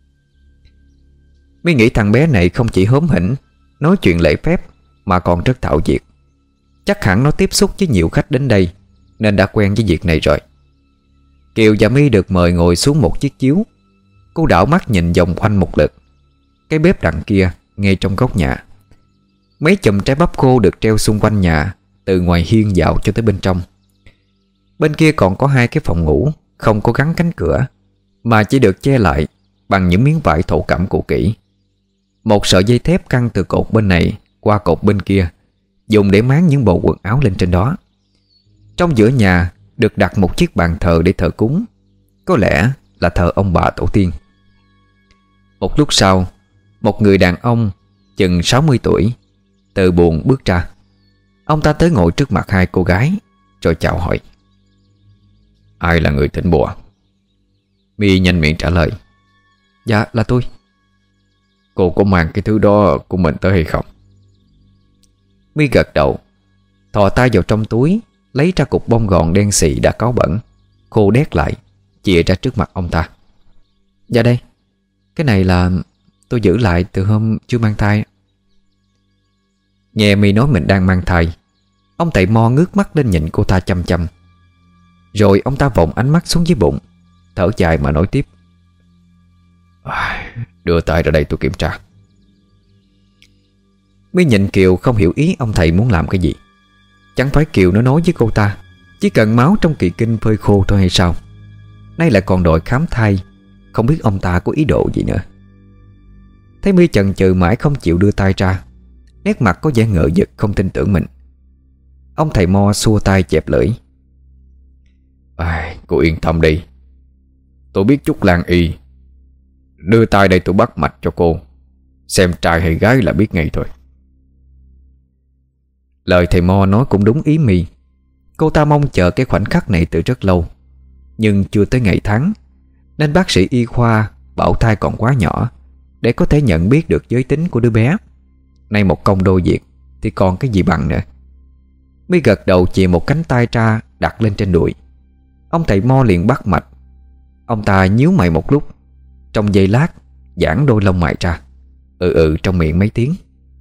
My nghĩ thằng bé này không chỉ hóm hỉnh nói chuyện lễ phép mà còn rất thạo việc. Chắc hẳn nó tiếp xúc với nhiều khách đến đây nên đã quen với việc này rồi. Kiều và My được mời ngồi xuống một chiếc chiếu. Cô đảo mắt nhìn vòng quanh một lượt. Cái bếp đằng kia ngay trong góc nhà. Mấy chùm trái bắp khô được treo xung quanh nhà, từ ngoài hiên vào cho tới bên trong. Bên kia còn có hai cái phòng ngủ không có gắn cánh cửa, mà chỉ được che lại bằng những miếng vải thổ cẩm cũ kỹ. Một sợi dây thép căng từ cột bên này qua cột bên kia, dùng để máng những bộ quần áo lên trên đó. Trong giữa nhà được đặt một chiếc bàn thờ để thờ cúng, có lẽ là thờ ông bà tổ tiên. Một lúc sau, một người đàn ông chừng 60 tuổi từ buồng bước ra. Ông ta tới ngồi trước mặt hai cô gái, rồi chào hỏi: Ai là người thỉnh bùa? My nhanh miệng trả lời: Dạ là tôi. Cô có mang cái thứ đó của mình tới hay không? My gật đầu, thò tay vào trong túi, lấy ra cục bông gòn đen xị đã cáu bẩn, khô đét lại, chìa ra trước mặt ông ta. Dạ đây, cái này là tôi giữ lại từ hôm chưa mang thai. Nghe My nói mình đang mang thai, ông thầy mo ngước mắt lên nhìn cô ta chăm chăm. Rồi ông ta vòng ánh mắt xuống dưới bụng, thở dài mà nói tiếp: Đưa tay ra đây tôi kiểm tra. My nhìn Kiều không hiểu ý ông thầy muốn làm cái gì. Chẳng phải Kiều nó nói với cô ta chỉ cần máu trong kỳ kinh phơi khô thôi hay sao? Nay lại còn đòi khám thai, không biết ông ta có ý đồ gì nữa. Thấy My chần chừ mãi không chịu đưa tay ra, nét mặt có vẻ ngợ vực không tin tưởng mình. Ông thầy mo xua tay chẹp lưỡi: Cô yên tâm đi, tôi biết chút làng y. Đưa tay đây tôi bắt mạch cho cô, xem trai hay gái là biết ngay thôi. Lời thầy mo nói cũng đúng ý My. Cô ta mong chờ cái khoảnh khắc này từ rất lâu, nhưng chưa tới ngày tháng, nên bác sĩ y khoa bảo thai còn quá nhỏ để có thể nhận biết được giới tính của đứa bé. Nay một công đôi việc thì còn cái gì bằng nữa. My gật đầu chìa một cánh tay ra đặt lên trên đùi. Ông thầy mo liền bắt mạch. Ông ta nhíu mày một lúc, trong giây lát giãn đôi lông mày ra, trong miệng mấy tiếng.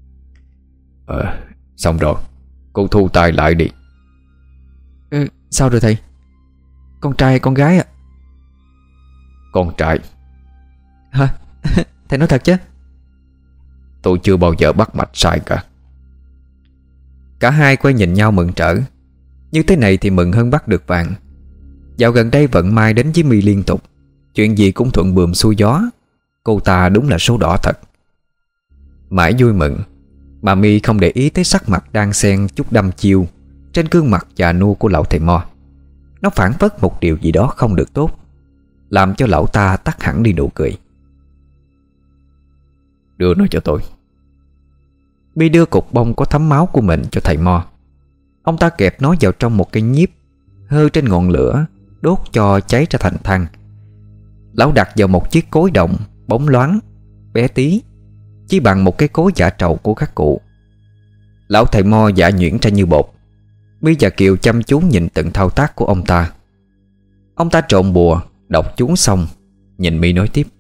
Xong rồi, cô thu tay lại đi. Sao rồi thầy? Con trai hay con gái ạ? Con trai. Hả? Thầy nói thật chứ? Tôi chưa bao giờ bắt mạch sai cả. Cả hai quay nhìn nhau mừng rỡ. Như thế này thì mừng hơn bắt được vàng. Dạo gần đây vận may đến với My liên tục, chuyện gì cũng thuận buồm xuôi gió. Cô ta đúng là số đỏ thật. Mãi vui mừng mà My không để ý tới sắc mặt đang xen chút đăm chiêu trên gương mặt già nua của lão thầy mo. Nó phảng phất một điều gì đó không được tốt, làm cho lão ta tắt hẳn đi nụ cười. Đưa nó cho tôi. My đưa cục bông có thấm máu của mình cho thầy mo. Ông ta kẹp nó vào trong một cây nhíp, hơ trên ngọn lửa, đốt cho cháy ra thành than. Lão đặt vào một chiếc cối đồng bóng loáng, bé tí, chỉ bằng một cái cối giả trầu của các cụ. Lão thầy mo giả nhuyễn ra như bột. My và Kiều chăm chú nhìn từng thao tác của ông ta. Ông ta trộn bùa, đọc chú xong, nhìn My nói tiếp: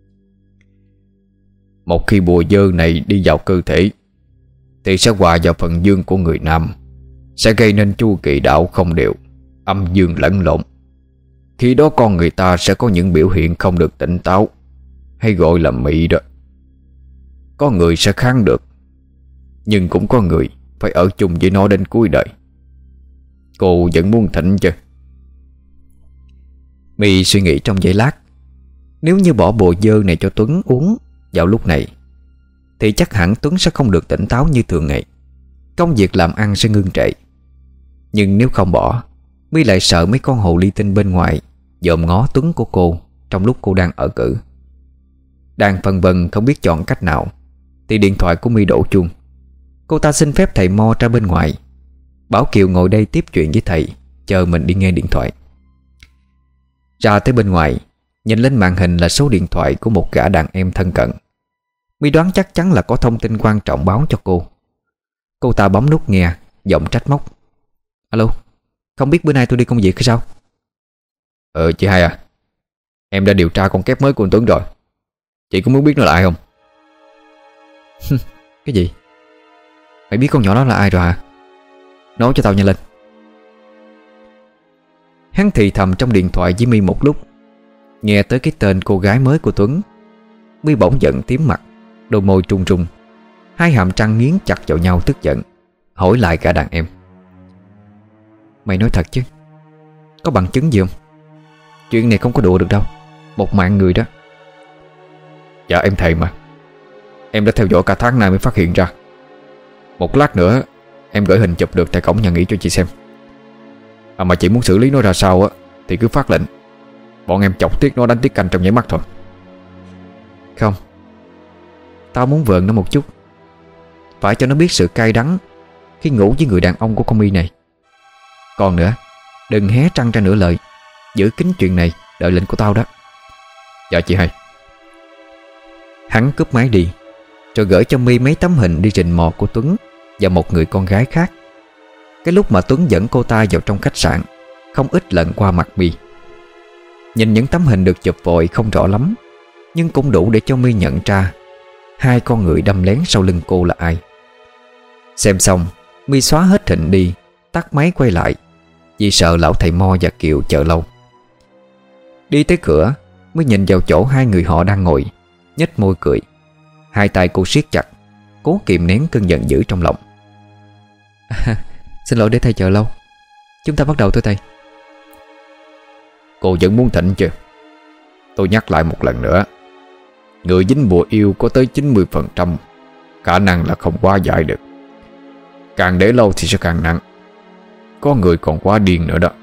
Một khi bùa dơ này đi vào cơ thể thì sẽ hòa vào phần dương của người nam, sẽ gây nên chu kỳ đạo không đều, âm dương lẫn lộn. Khi đó con người ta sẽ có những biểu hiện không được tỉnh táo, hay gọi là mị đó. Có người sẽ kháng được, nhưng cũng có người phải ở chung với nó đến cuối đời. Cô vẫn muốn thỉnh chứ? My suy nghĩ trong giây lát. Nếu như bỏ bùa dơ này cho Tuấn uống vào lúc này thì chắc hẳn Tuấn sẽ không được tỉnh táo như thường ngày. Công việc làm ăn sẽ ngưng trệ. Nhưng nếu không bỏ, My lại sợ mấy con hồ ly tinh bên ngoài dòm ngó Tuấn của cô trong lúc cô đang ở cữ. Đang phân vân không biết chọn cách nào thì điện thoại của My đổ chuông. Cô ta xin phép thầy mo ra bên ngoài. bảo Kiều ngồi đây tiếp chuyện với thầy, chờ mình đi nghe điện thoại. Ra tới bên ngoài, nhìn lên màn hình là số điện thoại của một gã đàn em thân cận. My đoán chắc chắn là có thông tin quan trọng báo cho cô. Cô ta bấm nút nghe, giọng trách móc: Alo, không biết bữa nay tôi đi công việc hay sao? Chị hai à, em đã điều tra con kép mới của anh Tuấn rồi. Chị có muốn biết nó là ai không? Cái gì? Mày biết con nhỏ đó là ai rồi hả? Nói cho tao nhanh lên. Hắn thì thầm trong điện thoại với My một lúc. Nghe tới cái tên cô gái mới của Tuấn, My bỗng giận tím mặt, đôi môi trung trung, hai hàm răng nghiến chặt vào nhau tức giận, hỏi lại cả đàn em: Mày nói thật chứ? Có bằng chứng gì không? Chuyện này không có đùa được đâu, một mạng người đó. Dạ em thề mà. Em đã theo dõi cả tháng nay mới phát hiện ra. Một lát nữa em gửi hình chụp được tại cổng nhà nghỉ cho chị xem. Mà chị muốn xử lý nó ra sao á thì cứ phát lệnh. Bọn em chọc tiết nó đánh tiết canh trong nháy mắt thôi. Không, tao muốn vợn nó một chút, phải cho nó biết sự cay đắng khi ngủ với người đàn ông của con My này. Còn nữa, đừng hé răng ra nửa lời, giữ kín chuyện này, đợi lệnh của tao đó. Dạ chị hai. Hắn cúp máy đi, rồi gửi cho My mấy tấm hình đi rình mò của Tuấn và một người con gái khác. Cái lúc mà Tuấn dẫn cô ta vào trong khách sạn, không ít lần qua mặt My. Nhìn những tấm hình được chụp vội không rõ lắm, nhưng cũng đủ để cho My nhận ra hai con người đâm lén sau lưng cô là ai. Xem xong, My xóa hết hình đi, tắt máy quay lại, vì sợ lão thầy Mo và Kiều chờ lâu. Đi tới cửa, mới nhìn vào chỗ hai người họ đang ngồi, nhếch môi cười. Hai tay cô siết chặt, cố kìm nén cơn giận dữ trong lòng. Xin lỗi để thầy chờ lâu, chúng ta bắt đầu thôi thầy. Cô vẫn muốn thỉnh chứ? Tôi nhắc lại một lần nữa, người dính bùa yêu có tới 90% khả năng là không hóa giải được. Càng để lâu thì sẽ càng nặng. Có người còn quá điên nữa đó.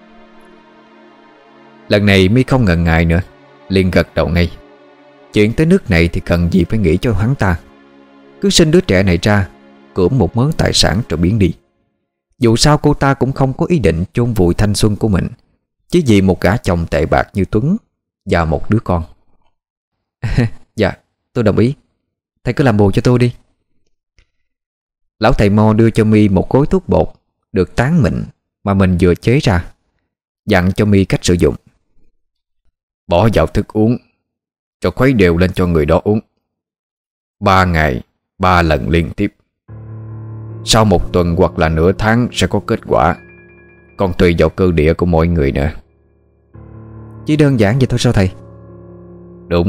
Lần này My không ngần ngại nữa, liền gật đầu ngay. Chuyện tới nước này thì cần gì phải nghĩ cho hắn ta. Cứ sinh đứa trẻ này ra, cưỡng một mớ tài sản rồi biến đi. Dù sao cô ta cũng không có ý định chôn vùi thanh xuân của mình chỉ vì một gã chồng tệ bạc như Tuấn và một đứa con. Dạ, tôi đồng ý. Thầy cứ làm bùa cho tôi đi. Lão thầy Mo đưa cho My một gói thuốc bột được tán mịn mà mình vừa chế ra, dặn cho My cách sử dụng. Bỏ vào thức uống, cho khuấy đều lên cho người đó uống 3 ngày 3 lần liên tiếp. Sau 1 tuần hoặc là nửa tháng sẽ có kết quả, còn tùy vào cơ địa của mỗi người nữa. Chỉ đơn giản vậy thôi sao thầy? Đúng.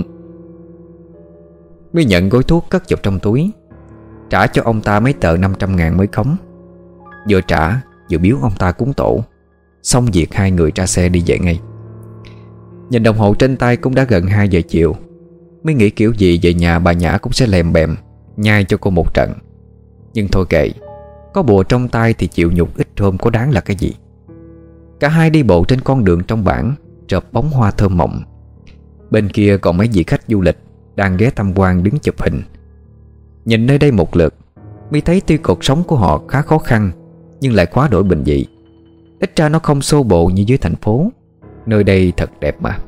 My nhận gói thuốc cất vào trong túi, trả cho ông ta mấy tờ 500.000 mới khống. Vừa trả vừa biếu ông ta cúng tổ. Xong việc hai người ra xe đi về ngay. Nhìn đồng hồ trên tay cũng đã gần 2 giờ chiều. Mới nghĩ kiểu gì về nhà bà Nhã cũng sẽ lèm bèm nhai cho cô một trận. Nhưng thôi kệ, có bùa trong tay thì chịu nhục ít hôm có đáng là cái gì. Cả hai đi bộ trên con đường trong bản, chợp bóng hoa thơm mộng. Bên kia còn mấy vị khách du lịch đang ghé tham quan đứng chụp hình. Nhìn nơi đây một lượt, My thấy tuy cuộc sống của họ khá khó khăn, nhưng lại quá đổi bình dị. Ít ra nó không xô bồ như dưới thành phố. Nơi đây thật đẹp mà.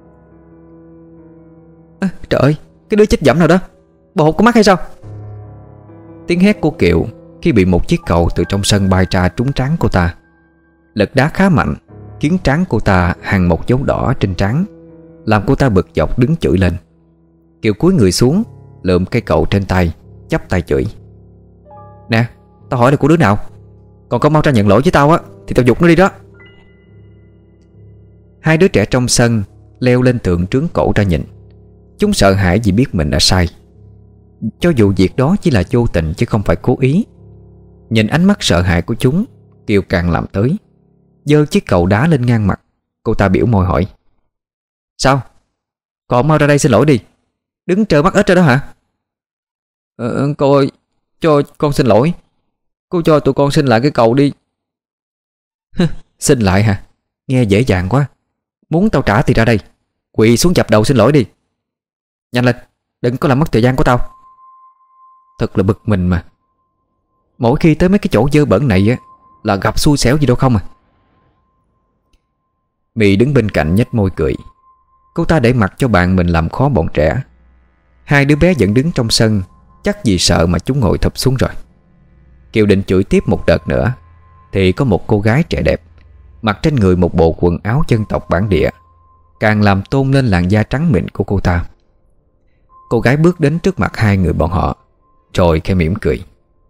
Trời ơi, cái đứa chết dẫm nào đó, bộ hột có mắt hay sao? Tiếng hét của Kiều khi bị một chiếc cầu từ trong sân bay ra trúng trán cô ta. Lực đá khá mạnh, khiến trán cô ta hằn một dấu đỏ trên trán, làm cô ta bực dọc đứng chửi lên. Kiều cúi người xuống, lượm cây cậu trên tay, chắp tay chửi: Nè, tao hỏi là của đứa nào? Còn không mau ra nhận lỗi với tao á thì tao giục nó đi đó. Hai đứa trẻ trong sân leo lên tường trướng cổ ra nhìn. Chúng sợ hãi vì biết mình đã sai, cho dù việc đó chỉ là vô tình chứ không phải cố ý. Nhìn ánh mắt sợ hãi của chúng, Kiều càng làm tới, giơ chiếc cầu đá lên ngang mặt. Cô ta biểu môi hỏi: Sao? Còn mau ra đây xin lỗi đi, đứng trơ mắt ếch ra đó hả? Cô ơi, cho con xin lỗi. Cô cho tụi con xin lại cái cầu đi. Xin lại hả? Nghe dễ dàng quá. Muốn tao trả thì ra đây, quỳ xuống dập đầu xin lỗi đi. Nhanh lên, đừng có làm mất thời gian của tao. Thật là bực mình mà. Mỗi khi tới mấy cái chỗ dơ bẩn này á, là gặp xui xẻo gì đâu không à. My đứng bên cạnh nhếch môi cười. Cô ta để mặc cho bạn mình làm khó bọn trẻ. Hai đứa bé vẫn đứng trong sân, chắc vì sợ mà chúng ngồi thụp xuống rồi. Kiều định chửi tiếp một đợt nữa thì có một cô gái trẻ đẹp, mặc trên người một bộ quần áo dân tộc bản địa, càng làm tôn lên làn da trắng mịn của cô ta. Cô gái bước đến trước mặt hai người bọn họ, rồi khẽ mỉm cười.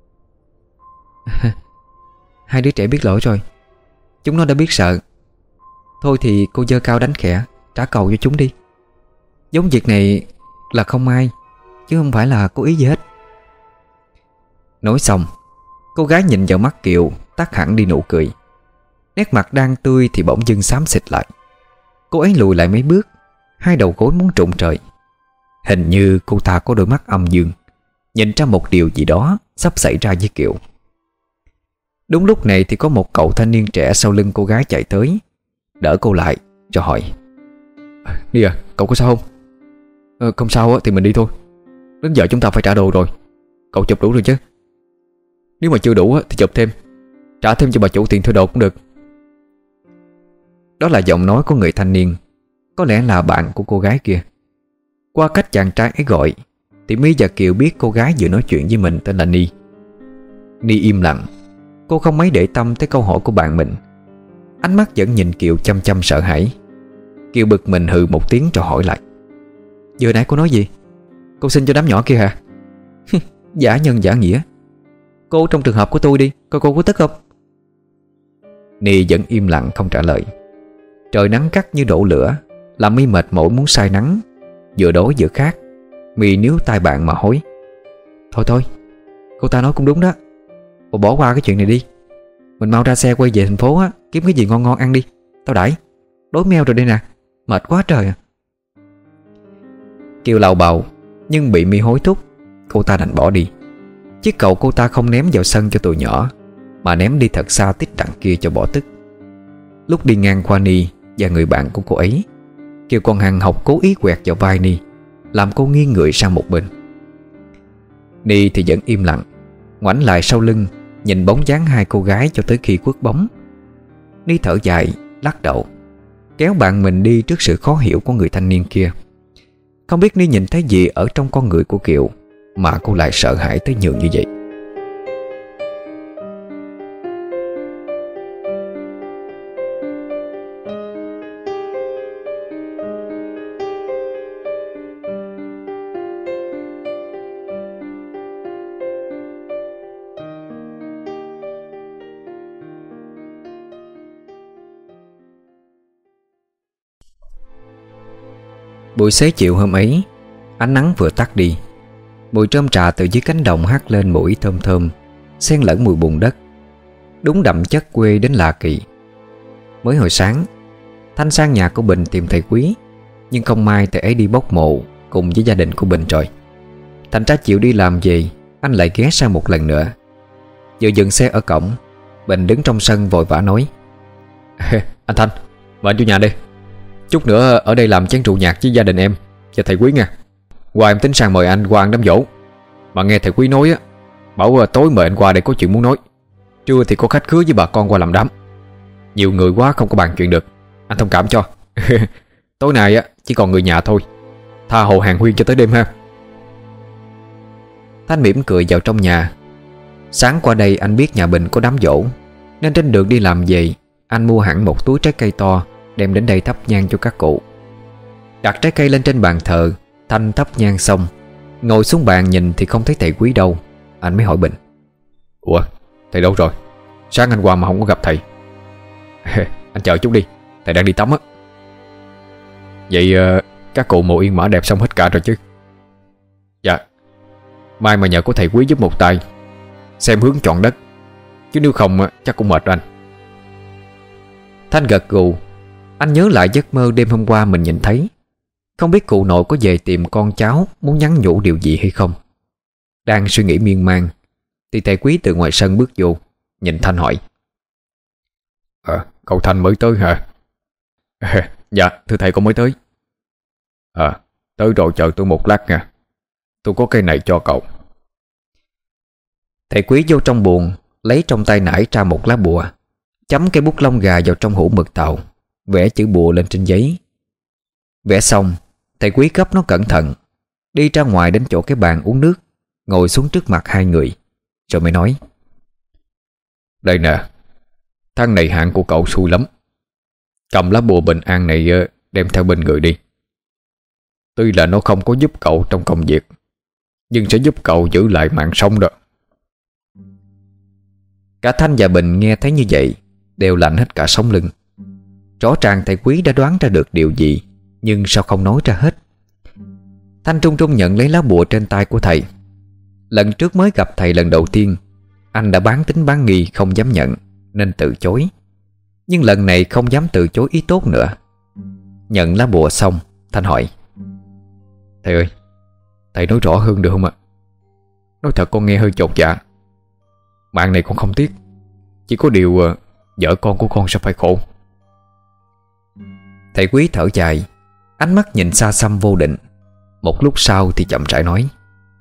Hai đứa trẻ biết lỗi rồi. Chúng nó đã biết sợ. Thôi thì cô giơ cao đánh khẽ, trả cầu cho chúng đi. Giống việc này là không ai, chứ không phải là cố ý gì hết. Nói xong, cô gái nhìn vào mắt Kiều, tắt hẳn đi nụ cười. Nét mặt đang tươi thì bỗng dưng xám xịt lại. Cô ấy lùi lại mấy bước, hai đầu gối muốn trụng trời. Hình như cô ta có đôi mắt âm dương, nhìn ra một điều gì đó sắp xảy ra với Kiều. Đúng lúc này thì có một cậu thanh niên trẻ sau lưng cô gái chạy tới, đỡ cô lại cho hỏi: Đi à, cậu có sao không? Không sao thì mình đi thôi. Đến giờ chúng ta phải trả đồ rồi. Cậu chụp đủ rồi chứ? Nếu mà chưa đủ thì chụp thêm, trả thêm cho bà chủ tiền thuê đồ cũng được. Đó là giọng nói của người thanh niên, có lẽ là bạn của cô gái kia. Qua cách chàng trai ấy gọi thì My và Kiều biết cô gái vừa nói chuyện với mình tên là Ni. Ni im lặng. Cô không mấy để tâm tới câu hỏi của bạn mình. Ánh mắt vẫn nhìn Kiều chăm chăm sợ hãi. Kiều bực mình hừ một tiếng rồi hỏi lại: Vừa nãy cô nói gì? Cô xin cho đám nhỏ kia hả? Giả nhân giả nghĩa. Cô trong trường hợp của tôi đi, coi cô có tức không? Ni vẫn im lặng không trả lời. Trời nắng gắt như đổ lửa, làm My mệt mỏi muốn say nắng. Vừa đói vừa khát, My níu tai bạn mà hối: Thôi, cô ta nói cũng đúng đó. Cô bỏ qua cái chuyện này đi. Mình mau ra xe quay về thành phố á, kiếm cái gì ngon ngon ăn đi. Tao đãi, đói meo rồi đây nè. Mệt quá trời à. Kiều lầu bầu, nhưng bị My hối thúc, cô ta đành bỏ đi. Chiếc cậu cô ta không ném vào sân cho tụi nhỏ, mà ném đi thật xa tít đằng kia cho bỏ tức. Lúc đi ngang qua Ni và người bạn của cô ấy, Kiều còn hằng học cố ý quẹt vào vai Ni, làm cô nghiêng người sang một bên. Ni thì vẫn im lặng, ngoảnh lại sau lưng, nhìn bóng dáng hai cô gái cho tới khi khuất bóng. Ni thở dài, lắc đầu, kéo bạn mình đi trước sự khó hiểu của người thanh niên kia. Không biết Ni nhìn thấy gì ở trong con người của Kiều mà cô lại sợ hãi tới nhường như vậy. Buổi xế chiều hôm ấy, ánh nắng vừa tắt đi, mùi rơm trà từ dưới cánh đồng hắt lên mũi thơm thơm, xen lẫn mùi bùn đất, đúng đậm chất quê đến lạ kỳ. Mới hồi sáng, Thanh sang nhà của Bình tìm thầy Quý, nhưng không may thầy ấy đi bốc mộ cùng với gia đình của Bình rồi. Thành ra chịu đi làm về, anh lại ghé sang một lần nữa. Vừa dừng xe ở cổng, Bình đứng trong sân vội vã nói: Anh Thanh, mời anh vô nhà đây. Chút nữa ở đây làm chén rượu nhạc với gia đình em và thầy Quý nha. Qua em tính sang mời anh qua ăn đám giỗ. Mà nghe thầy Quý nói á, bảo tối mời anh qua để có chuyện muốn nói. Trưa thì có khách khứa với bà con qua làm đám. Nhiều người quá không có bàn chuyện được, anh thông cảm cho. Tối nay á chỉ còn người nhà thôi, tha hồ hàng huyên cho tới đêm ha. Thanh mỉm cười vào trong nhà. Sáng qua đây anh biết nhà Bình có đám giỗ, nên trên đường đi làm về, anh mua hẳn một túi trái cây to đem đến đây thắp nhang cho các cụ. Đặt trái cây lên trên bàn thờ, Thanh thắp nhang xong, ngồi xuống bàn nhìn thì không thấy thầy Quý đâu. Anh mới hỏi Bình: Ủa, thầy đâu rồi? Sáng anh qua mà không có gặp thầy. Anh chờ chút đi, thầy đang đi tắm á. Vậy các cụ mộ yên mã đẹp xong hết cả rồi chứ? Dạ. Mai mà nhờ có thầy Quý giúp một tay, xem hướng chọn đất, chứ nếu không chắc cũng mệt rồi anh. Thanh gật gù. Anh nhớ lại giấc mơ đêm hôm qua mình nhìn thấy. Không biết cụ nội có về tìm con cháu, muốn nhắn nhủ điều gì hay không. Đang suy nghĩ miên man thì thầy Quý từ ngoài sân bước vô, nhìn Thanh hỏi: Cậu Thanh mới tới hả? Dạ thưa thầy, con mới tới. Tới rồi, chờ tôi một lát nha. Tôi có cây này cho cậu. Thầy Quý vô trong buồng, lấy trong tay nải ra một lá bùa, chấm cây bút lông gà vào trong hũ mực tàu, vẽ chữ bùa lên trên giấy. Vẽ xong, thầy Quý gấp nó cẩn thận, đi ra ngoài đến chỗ cái bàn uống nước, ngồi xuống trước mặt hai người, rồi mới nói: Đây nè, tháng này hạn của cậu xui lắm. Cầm lá bùa bình an này đem theo bên người đi. Tuy là nó không có giúp cậu trong công việc, nhưng sẽ giúp cậu giữ lại mạng sống đó. Cả Thanh và Bình nghe thấy như vậy đều lạnh hết cả sống lưng. Rõ ràng thầy Quý đã đoán ra được điều gì, nhưng sao không nói ra hết. Thanh trung trung nhận lấy lá bùa trên tay của thầy. Lần trước mới gặp thầy lần đầu tiên, anh đã bán tín bán nghi không dám nhận, nên từ chối. Nhưng lần này không dám từ chối ý tốt nữa. Nhận lá bùa xong, Thanh hỏi: Thầy ơi, thầy nói rõ hơn được không ạ? Nói thật con nghe hơi chột dạ. Mạng này con không tiếc, chỉ có điều vợ con của con sẽ phải khổ. Thầy Quý thở dài, ánh mắt nhìn xa xăm vô định. Một lúc sau thì chậm rãi nói: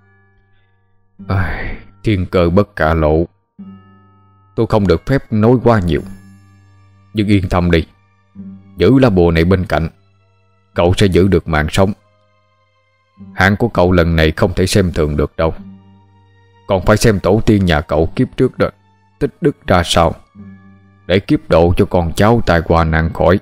Thiên cơ bất khả lộ. Tôi không được phép nói quá nhiều. Nhưng yên tâm đi, giữ lá bùa này bên cạnh, cậu sẽ giữ được mạng sống. Hạn của cậu lần này không thể xem thường được đâu. Còn phải xem tổ tiên nhà cậu kiếp trước đó tích đức ra sao, để kiếp độ cho con cháu tai họa nạn khỏi.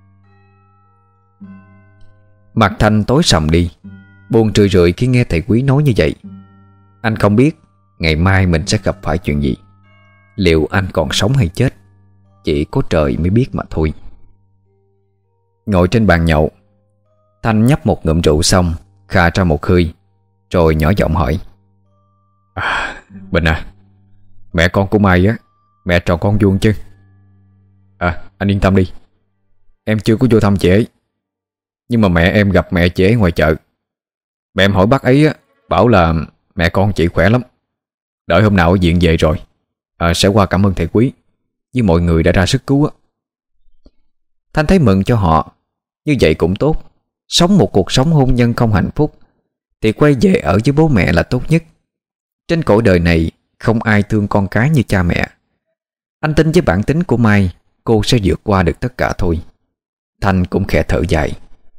Mặt Thanh tối sầm đi, buồn rười rượi khi nghe thầy Quý nói như vậy. Anh không biết ngày mai mình sẽ gặp phải chuyện gì. Liệu anh còn sống hay chết, chỉ có trời mới biết mà thôi. Ngồi trên bàn nhậu, Thanh nhấp một ngụm rượu xong, khà ra một hơi, rồi nhỏ giọng hỏi: Bình à, mẹ con của Mai á, mẹ tròn con vuông chứ? Anh yên tâm đi, em chưa có vô thăm chị ấy. Nhưng mà mẹ em gặp mẹ chị ấy ngoài chợ. Mẹ em hỏi bác ấy á, bảo là mẹ con chị khỏe lắm. Đợi hôm nào ở viện về rồi sẽ qua cảm ơn thầy Quý với mọi người đã ra sức cứu á. Thanh thấy mừng cho họ. Như vậy cũng tốt. Sống một cuộc sống hôn nhân không hạnh phúc thì quay về ở với bố mẹ là tốt nhất. Trên cõi đời này không ai thương con cái như cha mẹ. Anh tin với bản tính của Mai, cô sẽ vượt qua được tất cả thôi. Thanh cũng khẽ thở dài.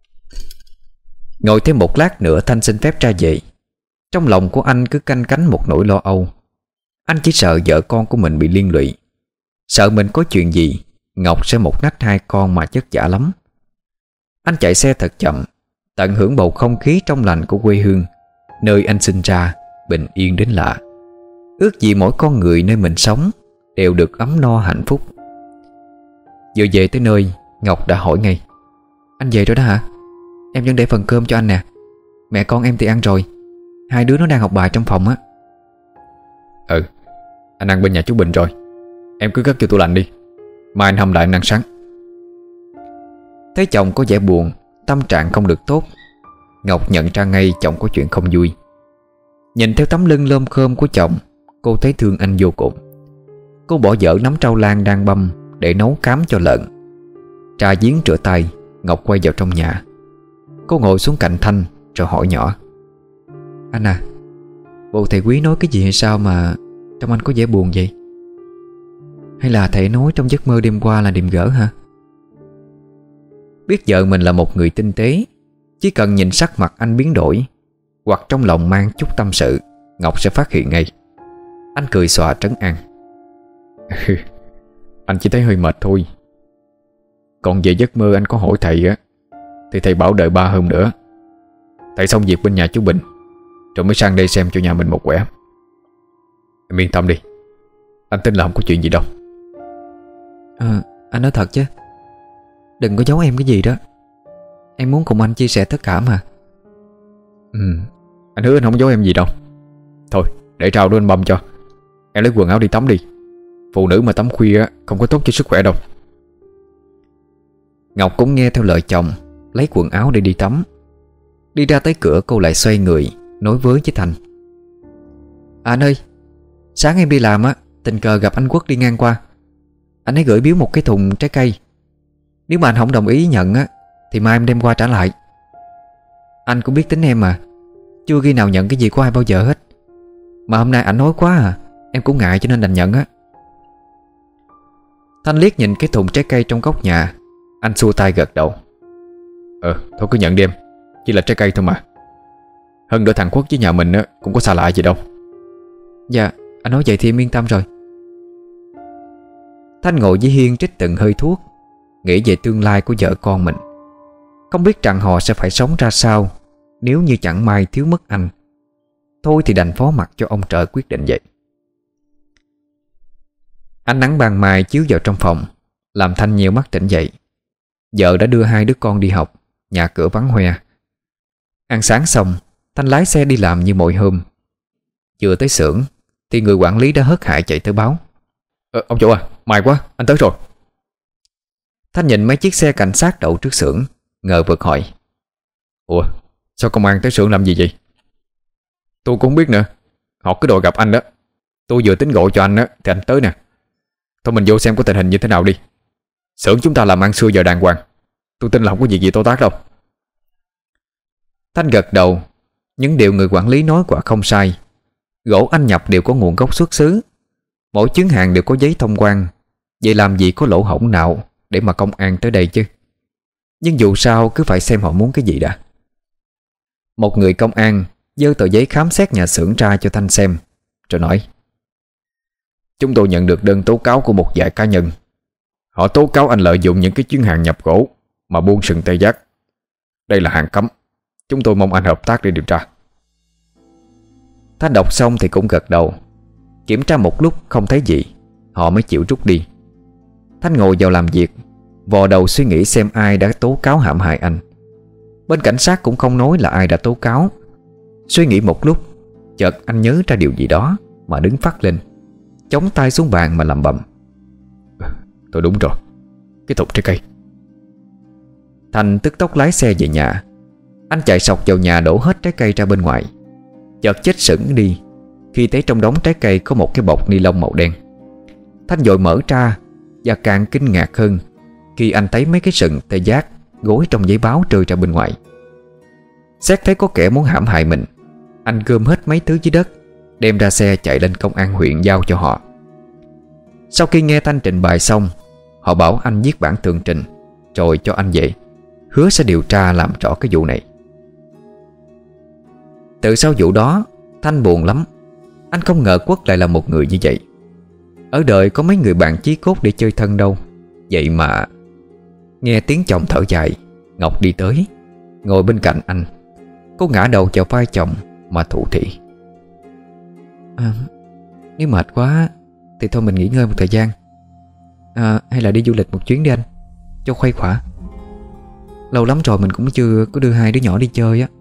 Ngồi thêm một lát nữa, Thanh xin phép ra về. Trong lòng của anh cứ canh cánh một nỗi lo âu. Anh chỉ sợ vợ con của mình bị liên lụy, sợ mình có chuyện gì Ngọc sẽ một nách hai con mà chất vả lắm. Anh chạy xe thật chậm, tận hưởng bầu không khí trong lành của quê hương, nơi anh sinh ra, bình yên đến lạ. Ước gì mỗi con người nơi mình sống đều được ấm no hạnh phúc. Vừa về tới nơi, Ngọc đã hỏi ngay: Anh về rồi đó hả? Em vẫn để phần cơm cho anh nè. Mẹ con em thì ăn rồi, hai đứa nó đang học bài trong phòng á. Anh ăn bên nhà chú Bình rồi. Em cứ cất vô tủ lạnh đi, mai anh hâm lại anh ăn sáng. Thấy chồng có vẻ buồn, tâm trạng không được tốt, Ngọc nhận ra ngay chồng có chuyện không vui. Nhìn theo tấm lưng lơm khơm của chồng, cô thấy thương anh vô cùng. Cô bỏ dở nắm rau lang đang băm để nấu cám cho lợn. Trà giếng rửa tay, Ngọc quay vào trong nhà. Cô ngồi xuống cạnh Thanh rồi hỏi nhỏ: Anh à, bộ thầy Quý nói cái gì hay sao mà trông anh có vẻ buồn vậy? Hay là thầy nói trong giấc mơ đêm qua là điềm gỡ hả? Biết vợ mình là một người tinh tế, chỉ cần nhìn sắc mặt anh biến đổi hoặc trong lòng mang chút tâm sự, Ngọc sẽ phát hiện ngay. Anh cười xòa trấn an: Anh chỉ thấy hơi mệt thôi. Còn về giấc mơ anh có hỏi thầy á, thì thầy bảo đợi 3 hôm nữa. Thầy xong việc bên nhà chú Bình rồi mới sang đây xem cho nhà mình một quẻ. Em yên tâm đi, anh tin là không có chuyện gì đâu. Anh nói thật chứ? Đừng có giấu em cái gì đó. Em muốn cùng anh chia sẻ tất cả mà. Anh hứa anh không giấu em gì đâu. Thôi để trao đó anh băm cho. Em lấy quần áo đi tắm đi. Phụ nữ mà tắm khuya không có tốt cho sức khỏe đâu. Ngọc cũng nghe theo lời chồng, lấy quần áo để đi tắm. Đi ra tới cửa, cô lại xoay người nói với Thành: Anh ơi, sáng em đi làm á, tình cờ gặp anh Quốc đi ngang qua. Anh ấy gửi biếu một cái thùng trái cây. Nếu mà anh không đồng ý nhận á, thì mai em đem qua trả lại. Anh cũng biết tính em mà, chưa khi nào nhận cái gì của ai bao giờ hết. Mà hôm nay anh nói quá à, em cũng ngại cho nên đành nhận á. Thanh liếc nhìn cái thùng trái cây trong góc nhà. Anh xua tay gật đầu. Thôi cứ nhận đi em. Chỉ là trái cây thôi mà. Hơn nữa thằng Quốc với nhà mình cũng có xa lạ gì đâu. Dạ, anh nói vậy thì em yên tâm rồi. Thanh ngồi với Hiên trích từng hơi thuốc, nghĩ về tương lai của vợ con mình. Không biết rằng họ sẽ phải sống ra sao nếu như chẳng may thiếu mất anh. Thôi thì đành phó mặc cho ông trời quyết định vậy. Ánh nắng ban mai chiếu vào trong phòng, làm Thanh nheo mắt tỉnh dậy. Vợ đã đưa hai đứa con đi học, nhà cửa vắng hoe. Ăn sáng xong, Thanh lái xe đi làm như mọi hôm. Vừa tới xưởng thì người quản lý đã hớt hải chạy tới báo. Ông chủ à, may quá, anh tới rồi. Thanh nhìn mấy chiếc xe cảnh sát đậu trước xưởng, ngờ vực hỏi. Ủa, sao công an tới xưởng làm gì vậy? Tôi cũng không biết nữa. Họ cứ đòi gặp anh đó. Tôi vừa tính gọi cho anh á thì anh tới nè. Thôi mình vô xem có tình hình như thế nào đi. Xưởng chúng ta làm ăn xưa giờ đàng hoàng. Tôi tin là không có việc gì to tát đâu. Thanh gật đầu. Những điều người quản lý nói quả không sai. Gỗ anh nhập đều có nguồn gốc xuất xứ. Mỗi chuyến hàng đều có giấy thông quan. Vậy làm gì có lỗ hổng nào để mà công an tới đây chứ. Nhưng dù sao cứ phải xem họ muốn cái gì đã. Một người công an giơ tờ giấy khám xét nhà xưởng ra cho Thanh xem, rồi nói. Chúng tôi nhận được đơn tố cáo của một vài cá nhân. Họ tố cáo anh lợi dụng những cái chuyến hàng nhập gỗ mà buôn sừng tê giác. Đây là hàng cấm. Chúng tôi mong anh hợp tác để điều tra. Thanh đọc xong thì cũng gật đầu. Kiểm tra một lúc không thấy gì, họ mới chịu rút đi. Thanh ngồi vào làm việc, vò đầu suy nghĩ xem ai đã tố cáo hãm hại anh. Bên cảnh sát cũng không nói là ai đã tố cáo. Suy nghĩ một lúc, chợt anh nhớ ra điều gì đó mà đứng phắt lên, chống tay xuống bàn mà lẩm bẩm. Tôi đúng rồi, cái thùng trái cây. Thành tức tốc lái xe về nhà. Anh chạy sộc vào nhà đổ hết trái cây ra bên ngoài. Chợt chết sững đi khi thấy trong đống trái cây có một cái bọc ni lông màu đen. Thanh vội mở ra và càng kinh ngạc hơn khi anh thấy mấy cái sừng tê giác gối trong giấy báo rơi ra bên ngoài. Xét thấy có kẻ muốn hãm hại mình, anh gom hết mấy thứ dưới đất, đem ra xe chạy lên công an huyện giao cho họ. Sau khi nghe Thanh trình bày xong, họ bảo anh viết bản tường trình rồi cho anh về, hứa sẽ điều tra làm rõ cái vụ này. Từ sau vụ đó, Thanh buồn lắm. Anh không ngờ Quốc lại là một người như vậy. Ở đời có mấy người bạn chí cốt để chơi thân đâu. Vậy mà nghe tiếng chồng thở dài, Ngọc đi tới, ngồi bên cạnh anh. Cô ngã đầu vào vai chồng mà thủ thỉ. Nếu mệt quá thì thôi mình nghỉ ngơi một thời gian. Hay là đi du lịch một chuyến đi anh, cho khuây khỏa. Lâu lắm rồi mình cũng chưa có đưa hai đứa nhỏ đi chơi á.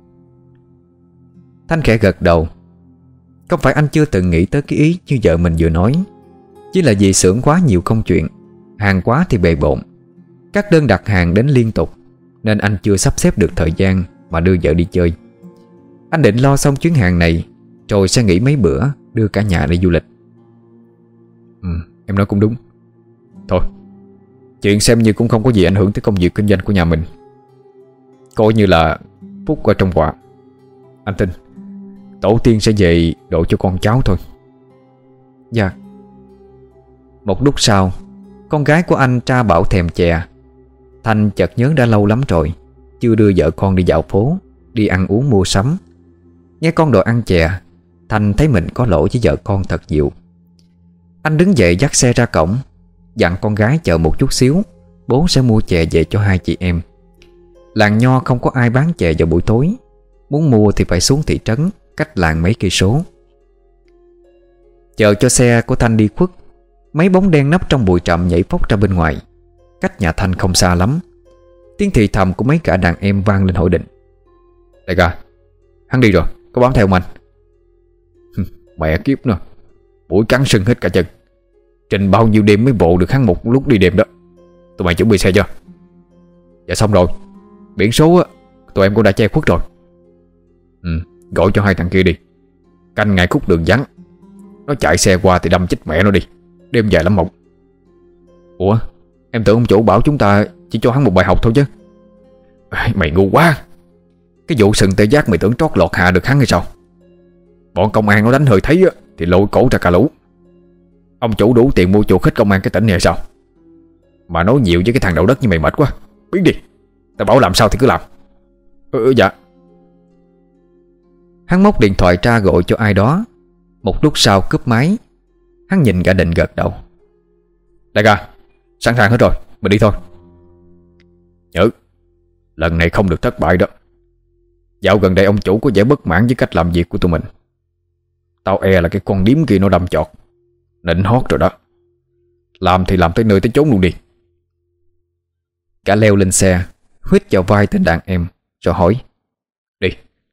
Thanh khẽ gật đầu. Không phải anh chưa từng nghĩ tới cái ý như vợ mình vừa nói, chỉ là vì xưởng quá nhiều công chuyện, hàng quá thì bề bộn, các đơn đặt hàng đến liên tục, nên anh chưa sắp xếp được thời gian mà đưa vợ đi chơi. Anh định lo xong chuyến hàng này rồi sẽ nghỉ mấy bữa đưa cả nhà đi du lịch. Em nói cũng đúng. Thôi, chuyện xem như cũng không có gì ảnh hưởng tới công việc kinh doanh của nhà mình. Coi như là phúc ở trong quả. Anh tin tổ tiên sẽ về độ cho con cháu thôi. Dạ. Một lúc sau, con gái của anh tra bảo thèm chè. Thanh chợt nhớ đã lâu lắm rồi chưa đưa vợ con đi dạo phố, đi ăn uống mua sắm. Nghe con đòi ăn chè, Thanh thấy mình có lỗi với vợ con thật nhiều. Anh đứng dậy dắt xe ra cổng, dặn con gái chờ một chút xíu, bố sẽ mua chè về cho hai chị em. Làng Nho không có ai bán chè vào buổi tối, muốn mua thì phải xuống thị trấn cách làng mấy cây số. Chờ cho xe của Thanh đi khuất, mấy bóng đen nấp trong bụi rậm nhảy phóc ra bên ngoài. Cách nhà Thanh không xa lắm. Tiếng thì thầm của mấy cả đàn em vang lên hỏi định. Đại ca, hắn đi rồi, có bám theo mình. Mẹ kiếp nữa, mũi cắn sưng hết cả chân. Trình bao nhiêu đêm mới bộ được hắn một lúc đi đêm đó. Tụi mày chuẩn bị xe chưa? Dạ xong rồi. Biển số á, tụi em cũng đã che khuất rồi. Gọi cho hai thằng kia đi, canh ngay khúc đường vắng. Nó chạy xe qua thì đâm chết mẹ nó đi. Đêm dài lắm mộng. Ủa, em tưởng ông chủ bảo chúng ta chỉ cho hắn một bài học thôi chứ. Mày ngu quá. Cái vụ sừng tê giác mày tưởng trót lọt hạ được hắn hay sao? Bọn công an nó đánh hơi thấy á, thì lôi cổ ra cả lũ. Ông chủ đủ tiền mua chuộc hết công an cái tỉnh này hay sao? Mà nói nhiều với cái thằng đậu đất như mày mệt quá. Biến đi, tao bảo làm sao thì cứ làm. Dạ. Hắn móc điện thoại ra gọi cho ai đó. Một lúc sau cúp máy. Hắn nhìn cả định gật đầu. Đại ca, sẵn sàng hết rồi, mình đi thôi. Nhớ, lần này không được thất bại đó. Dạo gần đây ông chủ có vẻ bất mãn với cách làm việc của tụi mình. Tao e là cái con điếm kia nó đâm chọt, nịnh hót rồi đó. Làm thì làm tới nơi tới chốn luôn đi. Cả leo lên xe, huýt vào vai tên đàn em rồi hỏi: Đi.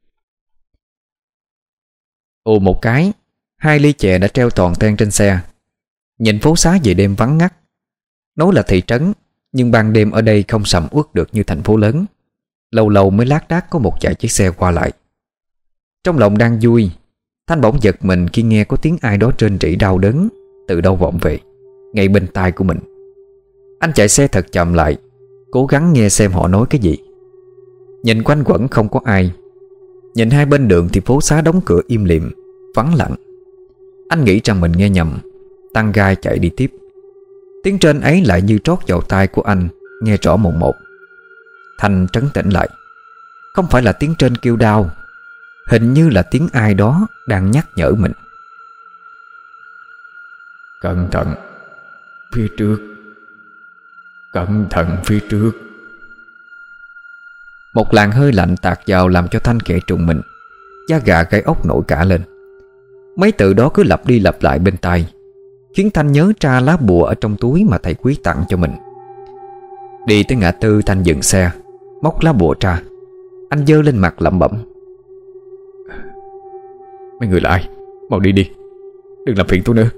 Ồ một cái, 2 ly chè đã treo toàn ten trên xe. Nhìn phố xá về đêm vắng ngắt. Nói là thị trấn, nhưng ban đêm ở đây không sầm uất được như thành phố lớn. Lâu lâu mới lác đác có một vài chiếc xe qua lại. Trong lòng đang vui, Thanh bỗng giật mình khi nghe có tiếng ai đó rên rỉ đau đớn từ đâu vọng về, ngay bên tai của mình. Anh chạy xe thật chậm lại, cố gắng nghe xem họ nói cái gì. Nhìn quanh quẩn không có ai. Nhìn hai bên đường thì phố xá đóng cửa im lìm, vắng lặng. Anh nghĩ rằng mình nghe nhầm, tăng ga chạy đi tiếp. Tiếng trên ấy lại như trót vào tai của anh, nghe rõ mồn một. Thanh trấn tĩnh lại. Không phải là tiếng trên kêu đau, hình như là tiếng ai đó đang nhắc nhở mình. Cẩn thận phía trước, cẩn thận phía trước. Một làn hơi lạnh tạt vào làm cho Thanh khẽ trùng mình, da gà gáy ốc nổi cả lên. Mấy từ đó cứ lặp đi lặp lại bên tai, khiến Thanh nhớ ra lá bùa ở trong túi mà thầy Quý tặng cho mình. Đi tới ngã tư, Thanh dừng xe, móc lá bùa ra. Anh giơ lên mặt lẩm bẩm: Mấy người là ai? Mau đi đi, đừng làm phiền tôi nữa.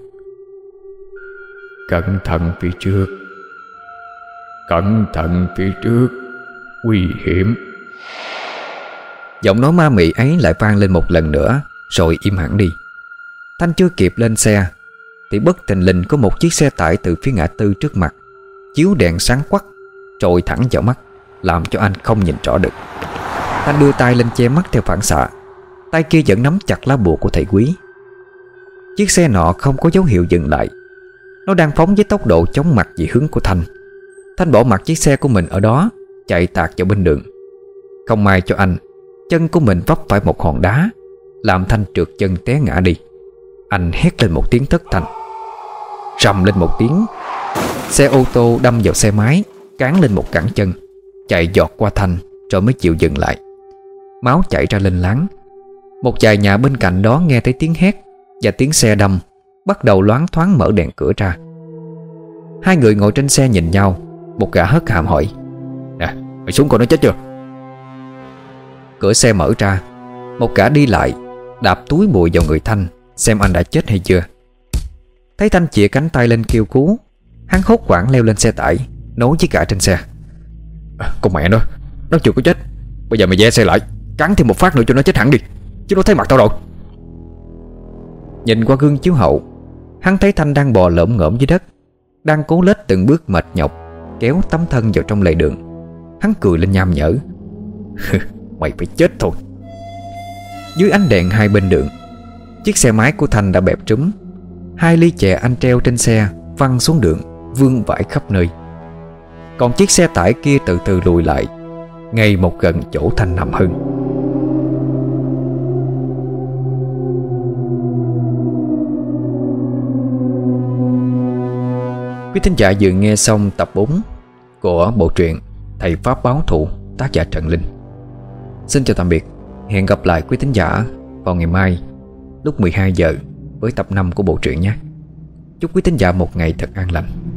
Cẩn thận phía trước, cẩn thận phía trước, nguy hiểm. Giọng nói ma mị ấy lại vang lên một lần nữa, rồi im hẳn đi. Thanh chưa kịp lên xe thì bất thình lình có một chiếc xe tải từ phía ngã tư trước mặt chiếu đèn sáng quắc trội thẳng vào mắt, làm cho anh không nhìn rõ được. Thanh đưa tay lên che mắt theo phản xạ, tay kia vẫn nắm chặt lá bùa của thầy Quý. Chiếc xe nọ không có dấu hiệu dừng lại. Nó đang phóng với tốc độ chóng mặt về hướng của Thanh. Thanh bỏ mặc chiếc xe của mình ở đó, chạy tạt vào bên đường. Không may cho anh, chân của mình vấp phải một hòn đá, làm Thanh trượt chân té ngã đi. Anh hét lên một tiếng thất thanh. Rầm lên một tiếng, xe ô tô đâm vào xe máy, cán lên một cẳng chân, chạy giọt qua Thanh rồi mới chịu dừng lại. Máu chảy ra lên láng. Một vài nhà bên cạnh đó nghe thấy tiếng hét và tiếng xe đâm, bắt đầu loáng thoáng mở đèn cửa ra. Hai người ngồi trên xe nhìn nhau. Một gã hất hàm hỏi: Nè, mày xuống coi nó chết chưa? Cửa xe mở ra. Một gã đi lại, đạp túi bụi vào người Thanh, xem anh đã chết hay chưa. Thấy Thanh chĩa cánh tay lên kêu cứu, hắn hốt hoảng leo lên xe tải, nói với gã trên xe: Con mẹ nó chưa có chết. Bây giờ mày ve xe lại, cắn thêm một phát nữa cho nó chết hẳn đi, chứ nó thấy mặt tao rồi. Nhìn qua gương chiếu hậu, hắn thấy Thanh đang bò lởm ngởm dưới đất, đang cố lết từng bước mệt nhọc kéo tấm thân vào trong lề đường. Hắn cười lên nham nhở: Mày phải chết thôi. Dưới ánh đèn hai bên đường, chiếc xe máy của Thanh đã bẹp trúm. 2 ly chè anh treo trên xe văng xuống đường, vương vãi khắp nơi. Còn chiếc xe tải kia từ từ lùi lại, ngay một gần chỗ Thanh nằm hơn. Quý thính giả vừa nghe xong tập 4 của bộ truyện Thầy Pháp Báo Thù, tác giả Trần Linh. Xin chào tạm biệt. Hẹn gặp lại quý thính giả vào ngày mai lúc 12 giờ với tập 5 của bộ truyện nhé. Chúc quý thính giả một ngày thật an lành.